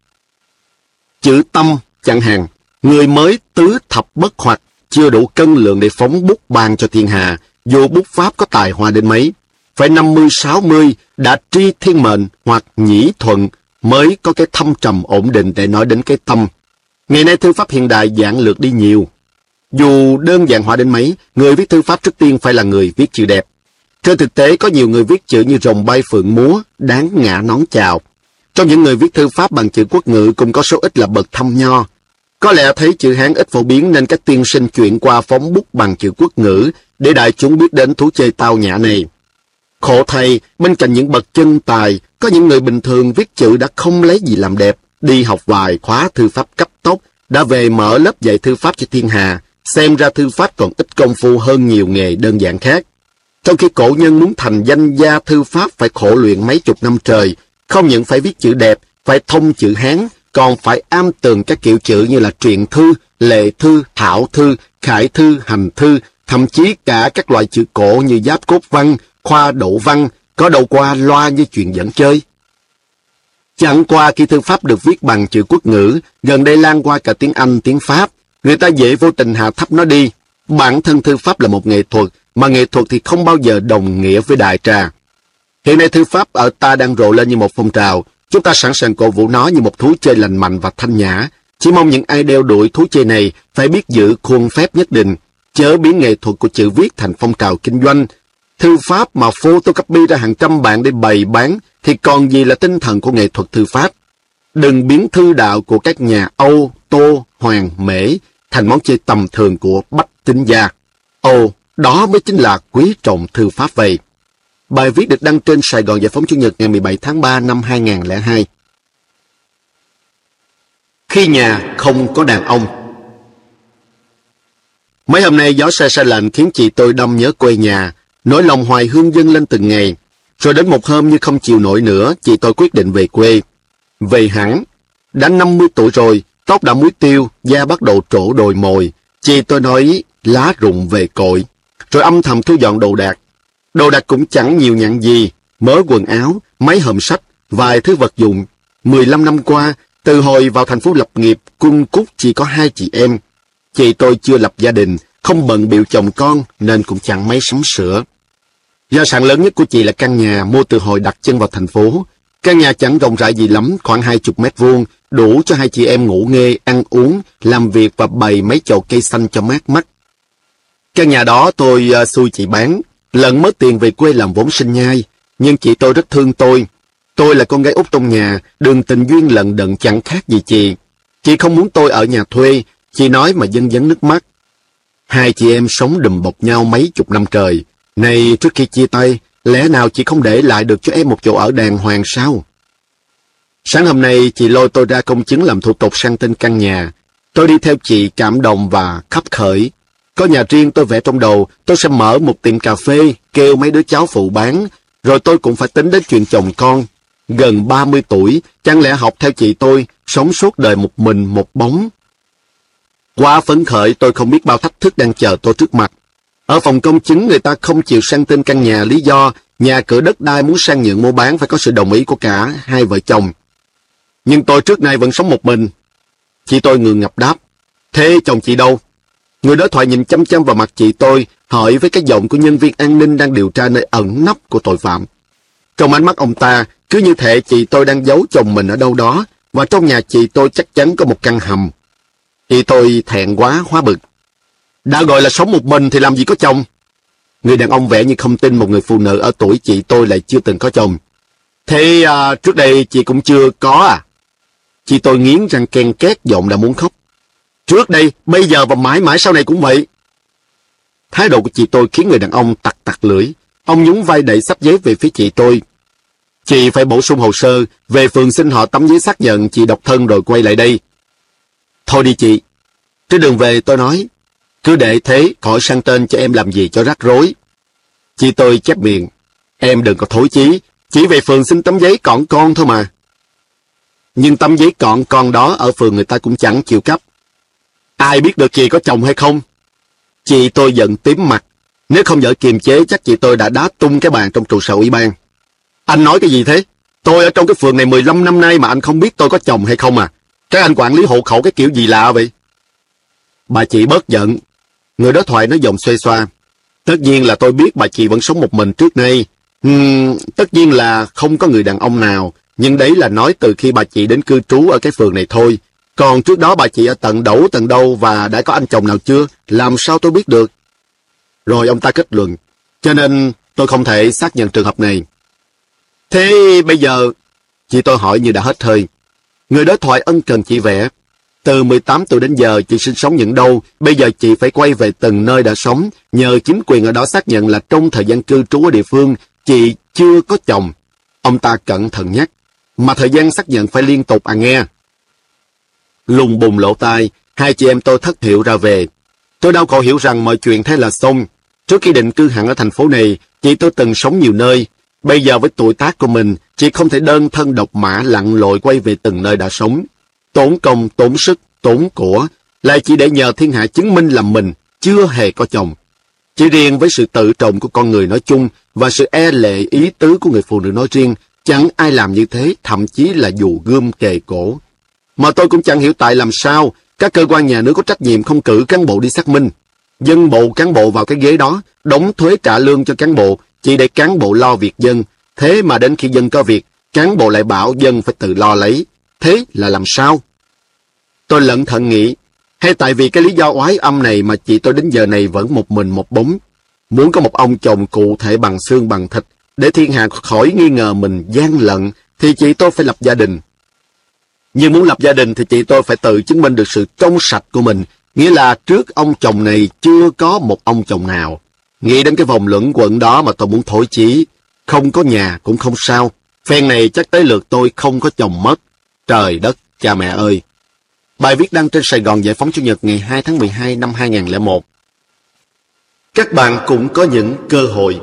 Speaker 1: Chữ tâm, chẳng hạn, người mới tứ thập bất hoặc, chưa đủ cân lượng để phóng bút ban cho thiên hạ, dù bút pháp có tài hoa đến mấy. Phải 50-60 đã tri thiên mệnh hoặc nhĩ thuận mới có cái thâm trầm ổn định để nói đến cái tâm. Ngày nay thư pháp hiện đại giản lược đi nhiều. Dù đơn giản hóa đến mấy, người viết thư pháp trước tiên phải là người viết chữ đẹp. Trên thực tế có nhiều người viết chữ như rồng bay phượng múa, đáng ngã nón chào. Trong những người viết thư pháp bằng chữ quốc ngữ cũng có số ít là bậc thâm nho. Có lẽ thấy chữ Hán ít phổ biến nên các tiên sinh chuyển qua phóng bút bằng chữ quốc ngữ để đại chúng biết đến thú chơi tao nhã này. Khổ thay, bên cạnh những bậc chân tài, có những người bình thường viết chữ đã không lấy gì làm đẹp, đi học vài khóa thư pháp cấp tốc, đã về mở lớp dạy thư pháp cho thiên hạ, xem ra thư pháp còn ít công phu hơn nhiều nghề đơn giản khác. Trong khi cổ nhân muốn thành danh gia thư pháp phải khổ luyện mấy chục năm trời, không những phải viết chữ đẹp, phải thông chữ Hán, còn phải am tường các kiểu chữ như là truyện thư, lệ thư, thảo thư, khải thư, hành thư, thậm chí cả các loại chữ cổ như giáp cốt văn, khoa đậu văn, có đầu qua loa như chuyện dẫn chơi. Chẳng qua khi thư pháp được viết bằng chữ quốc ngữ, gần đây lan qua cả tiếng Anh, tiếng Pháp, người ta dễ vô tình hạ thấp nó đi. Bản thân thư pháp là một nghệ thuật, mà nghệ thuật thì không bao giờ đồng nghĩa với đại trà. Hiện nay thư pháp ở ta đang rộ lên như một phong trào, chúng ta sẵn sàng cổ vũ nó như một thú chơi lành mạnh và thanh nhã. Chỉ mong những ai đeo đuổi thú chơi này phải biết giữ khuôn phép nhất định, chớ biến nghệ thuật của chữ viết thành phong trào kinh doanh. Thư pháp mà photocopy ra hàng trăm bản để bày bán thì còn gì là tinh thần của nghệ thuật thư pháp. Đừng biến thư đạo của các nhà Âu, Tô, Hoàng, Mễ thành món chơi tầm thường của bách tính gia. Ồ, đó mới chính là quý trọng thư pháp vậy. Bài viết được đăng trên Sài Gòn Giải phóng Chủ nhật ngày 17 tháng 3 năm 2002. Khi nhà không có đàn ông. Mấy hôm nay gió se se lạnh khiến chị tôi đâm nhớ quê nhà, nỗi lòng hoài hương dâng lên từng ngày. Rồi đến một hôm như không chịu nổi nữa, chị tôi quyết định về quê. Về hẳn, đã 50 tuổi rồi, tóc đã muối tiêu, da bắt đầu trổ đồi mồi. Chị tôi nói lá rụng về cội, rồi âm thầm thu dọn đồ đạc. Đồ đạc cũng chẳng nhiều nhặn gì, mớ quần áo, mấy hòm sách, vài thứ vật dụng. 15 năm qua, từ hồi vào thành phố lập nghiệp, cung cúc chỉ có 2 chị em. Chị tôi chưa lập gia đình, không bận bịu chồng con nên cũng chẳng mấy sắm sửa. Gia sản lớn nhất của chị là căn nhà mua từ hồi đặt chân vào thành phố. Căn nhà chẳng rộng rãi gì lắm, khoảng 20 mét vuông, đủ cho 2 chị em ngủ nghê, ăn uống, làm việc và bày mấy chậu cây xanh cho mát mắt. Căn nhà đó tôi xui chị bán, lận mất tiền về quê làm vốn sinh nhai, nhưng chị tôi rất thương tôi. Tôi là con gái út trong nhà, đường tình duyên lận đận chẳng khác gì chị. Chị không muốn tôi ở nhà thuê, chị nói mà dâng dấn nước mắt. 2 chị em sống đùm bọc nhau mấy chục năm trời. Này, trước khi chia tay, lẽ nào chị không để lại được cho em một chỗ ở đàng hoàng sao? Sáng hôm nay, chị lôi tôi ra công chứng làm thủ tục sang tên căn nhà. Tôi đi theo chị cảm động và khấp khởi. Có nhà riêng tôi vẽ trong đầu, tôi sẽ mở một tiệm cà phê, kêu mấy đứa cháu phụ bán, rồi tôi cũng phải tính đến chuyện chồng con. Gần 30 tuổi, chẳng lẽ học theo chị tôi, sống suốt đời một mình một bóng. Quá phấn khởi, tôi không biết bao thách thức đang chờ tôi trước mặt. Ở phòng công chứng, người ta không chịu sang tên căn nhà, lý do nhà cửa đất đai muốn sang nhượng mua bán phải có sự đồng ý của cả hai vợ chồng. Nhưng tôi trước nay vẫn sống một mình. Chị tôi ngượng ngập đáp, thế chồng chị đâu? Người đối thoại nhìn chăm chăm vào mặt chị tôi, hỏi với cái giọng của nhân viên an ninh đang điều tra nơi ẩn nấp của tội phạm. Trong ánh mắt ông ta, cứ như thể chị tôi đang giấu chồng mình ở đâu đó, và trong nhà chị tôi chắc chắn có một căn hầm. Chị tôi thẹn quá, hóa bực. Đã gọi là sống một mình thì làm gì có chồng? Người đàn ông vẻ như không tin một người phụ nữ ở tuổi chị tôi lại chưa từng có chồng. Thế trước đây chị cũng chưa có à? Chị tôi nghiến răng ken két, giọng đã muốn khóc. Trước đây, bây giờ và mãi mãi sau này cũng vậy. Thái độ của chị tôi khiến người đàn ông tặc tặc lưỡi. Ông nhún vai đẩy xấp giấy về phía chị tôi. Chị phải bổ sung hồ sơ, về phường xin họ tấm giấy xác nhận chị độc thân rồi quay lại đây. Thôi đi chị. Trên đường về tôi nói, cứ để thế, khỏi sang tên cho em làm gì cho rắc rối. Chị tôi chép miệng, em đừng có thối chí, chỉ về phường xin tấm giấy cỏn con thôi mà. Nhưng tấm giấy cỏn con đó ở phường người ta cũng chẳng chịu cấp. Ai biết được chị có chồng hay không? Chị tôi giận tím mặt. Nếu không dở kiềm chế chắc chị tôi đã đá tung cái bàn trong trụ sở ủy ban. Anh nói cái gì thế? Tôi ở trong cái phường này 15 năm nay mà anh không biết tôi có chồng hay không à? Các anh quản lý hộ khẩu cái kiểu gì lạ vậy? Bà chị bớt giận. Người đối thoại nói giọng xoay xoa. Tất nhiên là tôi biết bà chị vẫn sống một mình trước nay. Tất nhiên là không có người đàn ông nào. Nhưng đấy là nói từ khi bà chị đến cư trú ở cái phường này thôi. Còn trước đó bà chị ở tận đâu và đã có anh chồng nào chưa? Làm sao tôi biết được? Rồi ông ta kết luận. Cho nên tôi không thể xác nhận trường hợp này. Thế bây giờ... Chị tôi hỏi như đã hết hơi. Người đối thoại ân cần chị vẽ. Từ 18 tuổi đến giờ chị sinh sống những đâu, bây giờ chị phải quay về từng nơi đã sống, nhờ chính quyền ở đó xác nhận là trong thời gian cư trú ở địa phương, chị chưa có chồng. Ông ta cẩn thận nhắc, mà thời gian xác nhận phải liên tục à nghe. Lùng bùng lỗ tai, hai chị em tôi thất hiệu ra về. Tôi đau khổ hiểu rằng mọi chuyện thế là xong. Trước khi định cư hẳn ở thành phố này, chị tôi từng sống nhiều nơi. Bây giờ với tuổi tác của mình, chị không thể đơn thân độc mã lặn lội quay về từng nơi đã sống. Tốn công, tốn sức, tốn của, lại chỉ để nhờ thiên hạ chứng minh là mình chưa hề có chồng. Chỉ riêng với sự tự trọng của con người nói chung và sự e lệ ý tứ của người phụ nữ nói riêng, chẳng ai làm như thế, thậm chí là dù gươm kề cổ. Mà tôi cũng chẳng hiểu tại làm sao các cơ quan nhà nước có trách nhiệm không cử cán bộ đi xác minh. Dân bộ cán bộ vào cái ghế đó, đóng thuế trả lương cho cán bộ, chỉ để cán bộ lo việc dân. Thế mà đến khi dân có việc, cán bộ lại bảo dân phải tự lo lấy. Thế là làm sao? Tôi lẩn thận nghĩ, hay tại vì cái lý do oái âm này mà chị tôi đến giờ này vẫn một mình một bóng. Muốn có một ông chồng cụ thể bằng xương bằng thịt, để thiên hạ khỏi nghi ngờ mình gian lận, thì chị tôi phải lập gia đình. Nhưng muốn lập gia đình thì chị tôi phải tự chứng minh được sự trong sạch của mình, nghĩa là trước ông chồng này chưa có một ông chồng nào. Nghĩ đến cái vòng luẩn quẩn đó mà tôi muốn thối chí. Không có nhà cũng không sao. Phen này chắc tới lượt tôi không có chồng mất. Trời đất, cha mẹ ơi! Bài viết đăng trên Sài Gòn Giải phóng Chủ nhật ngày 2 tháng 12 năm 2001. Các bạn cũng có những cơ hội.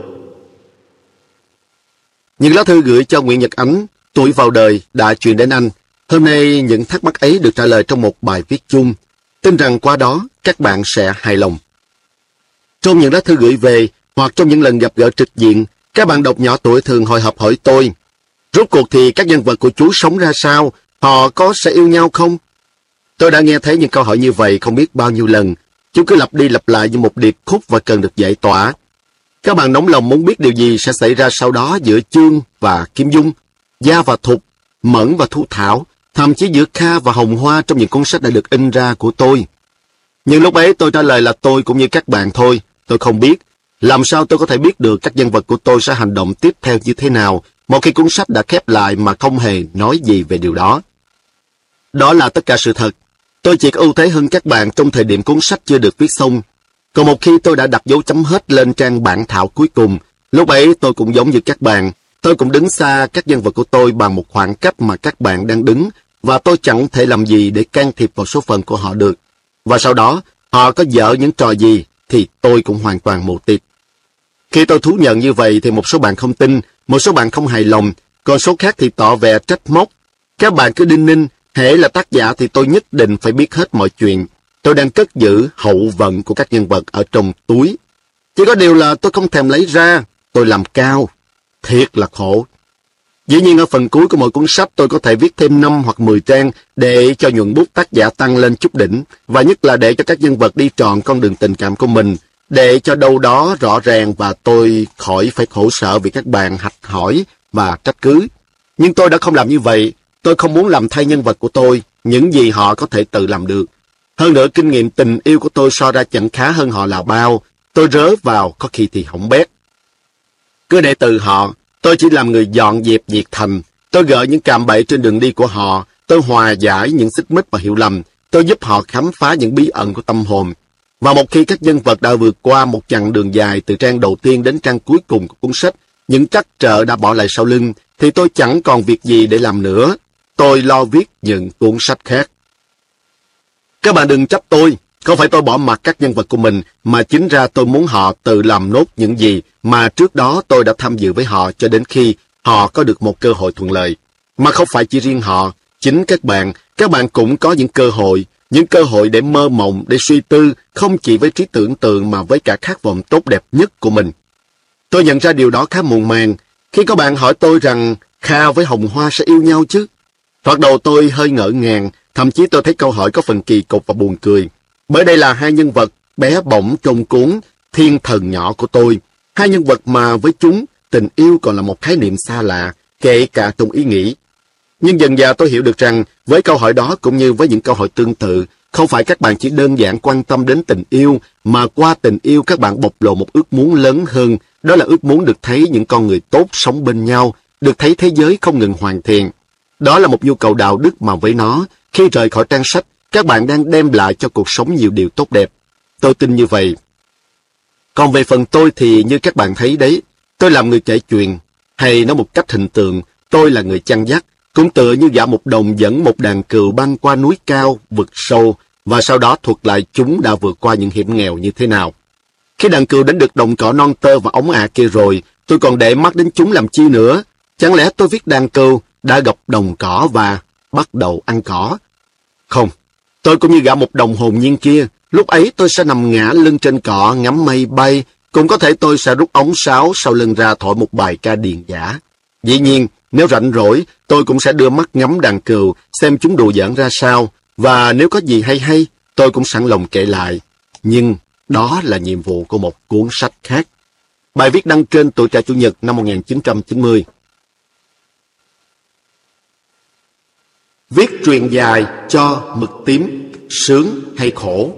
Speaker 1: Những lá thư gửi cho Nguyễn Nhật Ánh, tuổi vào đời, đã truyền đến anh. Hôm nay những thắc mắc ấy được trả lời trong một bài viết chung. Tin rằng qua đó các bạn sẽ hài lòng. Trong những lá thư gửi về, hoặc trong những lần gặp gỡ trực diện, các bạn đọc nhỏ tuổi thường hồi hộp hỏi tôi, rốt cuộc thì các nhân vật của chú sống ra sao? Họ có sẽ yêu nhau không? Tôi đã nghe thấy những câu hỏi như vậy không biết bao nhiêu lần. Chúng cứ lặp đi lặp lại như một điệp khúc và cần được giải tỏa. Các bạn nóng lòng muốn biết điều gì sẽ xảy ra sau đó giữa Chương và Kim Dung, Gia và Thục, Mẫn và Thu Thảo, thậm chí giữa Kha và Hồng Hoa trong những cuốn sách đã được in ra của tôi. Nhưng lúc ấy tôi trả lời là tôi cũng như các bạn thôi. Tôi không biết. Làm sao tôi có thể biết được các nhân vật của tôi sẽ hành động tiếp theo như thế nào một khi cuốn sách đã khép lại mà không hề nói gì về điều đó? Đó là tất cả sự thật. Tôi chỉ có ưu thế hơn các bạn trong thời điểm cuốn sách chưa được viết xong. Còn một khi tôi đã đặt dấu chấm hết lên trang bản thảo cuối cùng, lúc ấy tôi cũng giống như các bạn. Tôi cũng đứng xa các nhân vật của tôi bằng một khoảng cách mà các bạn đang đứng, và tôi chẳng thể làm gì để can thiệp vào số phận của họ được. Và sau đó, họ có dở những trò gì, thì tôi cũng hoàn toàn mù tịt. Khi tôi thú nhận như vậy thì một số bạn không tin, một số bạn không hài lòng, còn số khác thì tỏ vẻ trách móc. Các bạn cứ đinh ninh, hễ là tác giả thì tôi nhất định phải biết hết mọi chuyện. Tôi đang cất giữ hậu vận của các nhân vật ở trong túi. Chỉ có điều là tôi không thèm lấy ra, tôi làm cao. Thiệt là khổ. Dĩ nhiên ở phần cuối của mỗi cuốn sách tôi có thể viết thêm 5 hoặc 10 trang để cho nhuận bút tác giả tăng lên chút đỉnh, và nhất là để cho các nhân vật đi trọn con đường tình cảm của mình, để cho đâu đó rõ ràng và tôi khỏi phải khổ sở vì các bạn hạch hỏi và trách cứ. Nhưng tôi đã không làm như vậy. Tôi không muốn làm thay nhân vật của tôi những gì họ có thể tự làm được. Hơn nữa, kinh nghiệm tình yêu của tôi so ra chẳng khá hơn họ là bao. Tôi rớ vào, có khi thì hỏng bét. Cứ để từ họ, tôi chỉ làm người dọn dẹp việc thành. Tôi gỡ những cạm bẫy trên đường đi của họ. Tôi hòa giải những xích mích và hiểu lầm. Tôi giúp họ khám phá những bí ẩn của tâm hồn. Và một khi các nhân vật đã vượt qua một chặng đường dài từ trang đầu tiên đến trang cuối cùng của cuốn sách, những trắc trở đã bỏ lại sau lưng, thì tôi chẳng còn việc gì để làm nữa. Tôi lo viết những cuốn sách khác. Các bạn đừng trách tôi. Không phải tôi bỏ mặc các nhân vật của mình, mà chính ra tôi muốn họ tự làm nốt những gì mà trước đó tôi đã tham dự với họ cho đến khi họ có được một cơ hội thuận lợi. Mà không phải chỉ riêng họ, chính các bạn cũng có những cơ hội để mơ mộng, để suy tư, không chỉ với trí tưởng tượng mà với cả khát vọng tốt đẹp nhất của mình. Tôi nhận ra điều đó khá muộn màng, khi có bạn hỏi tôi rằng Kha với Hồng Hoa sẽ yêu nhau chứ. Thoạt đầu tôi hơi ngỡ ngàng, thậm chí tôi thấy câu hỏi có phần kỳ cục và buồn cười. Bởi đây là hai nhân vật bé bỏng trong cuốn Thiên Thần Nhỏ của tôi. Hai nhân vật mà với chúng, tình yêu còn là một khái niệm xa lạ, kể cả trong ý nghĩ. Nhưng dần dà tôi hiểu được rằng, với câu hỏi đó cũng như với những câu hỏi tương tự, không phải các bạn chỉ đơn giản quan tâm đến tình yêu, mà qua tình yêu các bạn bộc lộ một ước muốn lớn hơn, đó là ước muốn được thấy những con người tốt sống bên nhau, được thấy thế giới không ngừng hoàn thiện. Đó là một nhu cầu đạo đức mà với nó, khi rời khỏi trang sách, các bạn đang đem lại cho cuộc sống nhiều điều tốt đẹp. Tôi tin như vậy. Còn về phần tôi thì như các bạn thấy đấy, tôi làm người kể chuyện, hay nói một cách hình tượng, tôi là người chăn dắt, cũng tựa như gã một đồng dẫn một đàn cừu băng qua núi cao, vực sâu, và sau đó thuật lại chúng đã vượt qua những hiểm nghèo như thế nào. Khi đàn cừu đến được đồng cỏ non tơ và ống ả kia rồi, tôi còn để mắt đến chúng làm chi nữa? Chẳng lẽ tôi viết đàn cừu đã gặp đồng cỏ và bắt đầu ăn cỏ? Không, tôi cũng như gã một đồng hồn nhiên kia, lúc ấy tôi sẽ nằm ngã lưng trên cỏ ngắm mây bay, cũng có thể tôi sẽ rút ống sáo sau lưng ra thổi một bài ca điền dã. Dĩ nhiên, nếu rảnh rỗi, tôi cũng sẽ đưa mắt ngắm đàn cừu, xem chúng đùa giỡn ra sao, và nếu có gì hay, tôi cũng sẵn lòng kể lại. Nhưng đó là nhiệm vụ của một cuốn sách khác. Bài viết đăng trên Tuổi Trẻ Chủ nhật năm 1990. Viết truyện dài cho mực tím, sướng hay khổ?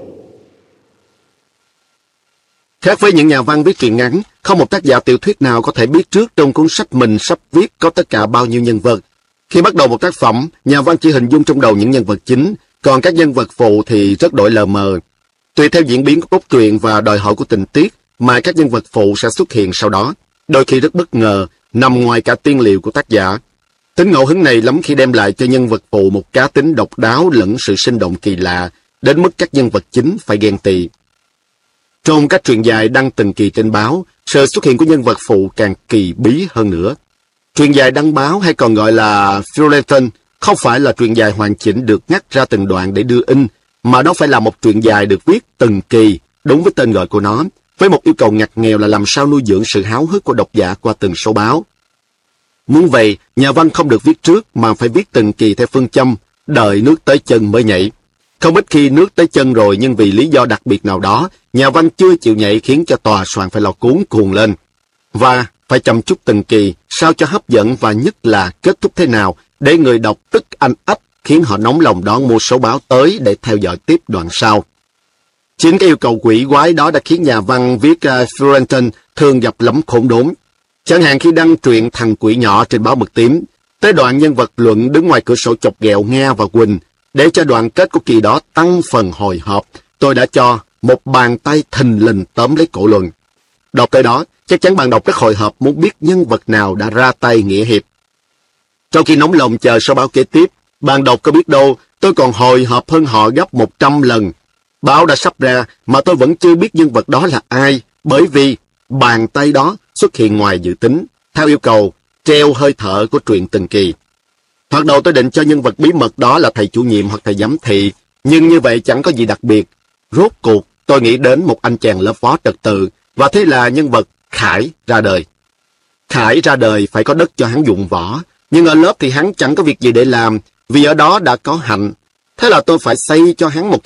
Speaker 1: Khác với những nhà văn viết truyện ngắn, không một tác giả tiểu thuyết nào có thể biết trước trong cuốn sách mình sắp viết có tất cả bao nhiêu nhân vật. Khi bắt đầu một tác phẩm, nhà văn chỉ hình dung trong đầu những nhân vật chính, còn các nhân vật phụ thì rất đổi lờ mờ. Tùy theo diễn biến của cốt truyện và đòi hỏi của tình tiết mà các nhân vật phụ sẽ xuất hiện sau đó, đôi khi rất bất ngờ, nằm ngoài cả tiên liệu của tác giả. Tính ngẫu hứng này lắm khi đem lại cho nhân vật phụ một cá tính độc đáo lẫn sự sinh động kỳ lạ, đến mức các nhân vật chính phải ghen tị. Trong các truyện dài đăng từng kỳ trên báo, sự xuất hiện của nhân vật phụ càng kỳ bí hơn nữa. Truyện dài đăng báo hay còn gọi là feuilleton không phải là truyện dài hoàn chỉnh được ngắt ra từng đoạn để đưa in, mà đó phải là một truyện dài được viết từng kỳ, đúng với tên gọi của nó, với một yêu cầu ngặt nghèo là làm sao nuôi dưỡng sự háo hức của độc giả qua từng số báo. Muốn vậy, nhà văn không được viết trước mà phải viết từng kỳ theo phương châm, đợi nước tới chân mới nhảy. Không ít khi nước tới chân rồi nhưng vì lý do đặc biệt nào đó, nhà văn chưa chịu nhảy khiến cho tòa soạn phải lo cuống cuồng lên. Và phải chăm chút từng kỳ, sao cho hấp dẫn và nhất là kết thúc thế nào để người đọc tức anh ách, khiến họ nóng lòng đón mua số báo tới để theo dõi tiếp đoạn sau. Chính cái yêu cầu quỷ quái đó đã khiến nhà văn viết feuilleton thường gặp lắm khốn đốn. Chẳng hạn khi đăng truyện Thằng Quỷ Nhỏ trên báo Mực Tím, tới đoạn nhân vật Luận đứng ngoài cửa sổ chọc ghẹo Nga và Quỳnh, để cho đoạn kết của kỳ đó tăng phần hồi hộp, tôi đã cho một bàn tay thình lình tóm lấy cổ Luận. Đọc tới đó, chắc chắn bạn đọc rất hồi hộp muốn biết nhân vật nào đã ra tay nghĩa hiệp. Trong khi nóng lòng chờ số báo kế tiếp, bạn đọc có biết đâu, tôi còn hồi hộp hơn họ gấp 100 lần. Báo đã sắp ra mà tôi vẫn chưa biết nhân vật đó là ai, bởi vì bàn tay đó xuất hiện ngoài dự tính, theo yêu cầu treo hơi thở của truyện từng kỳ. Thoạt đầu tôi định cho nhân vật bí mật đó là thầy chủ nhiệm hoặc thầy giám thị, nhưng như vậy chẳng có gì đặc biệt, Rốt cuộc, tôi nghĩ đến một anh chàng lớp phó trật tự, và thế là nhân vật Khải ra đời. Khải ra đời phải có đất cho hắn dụng võ, nhưng ở lớp thì hắn chẳng có việc gì để làm, vì ở đó đã có Hạnh. Thế là tôi phải xây cho hắn một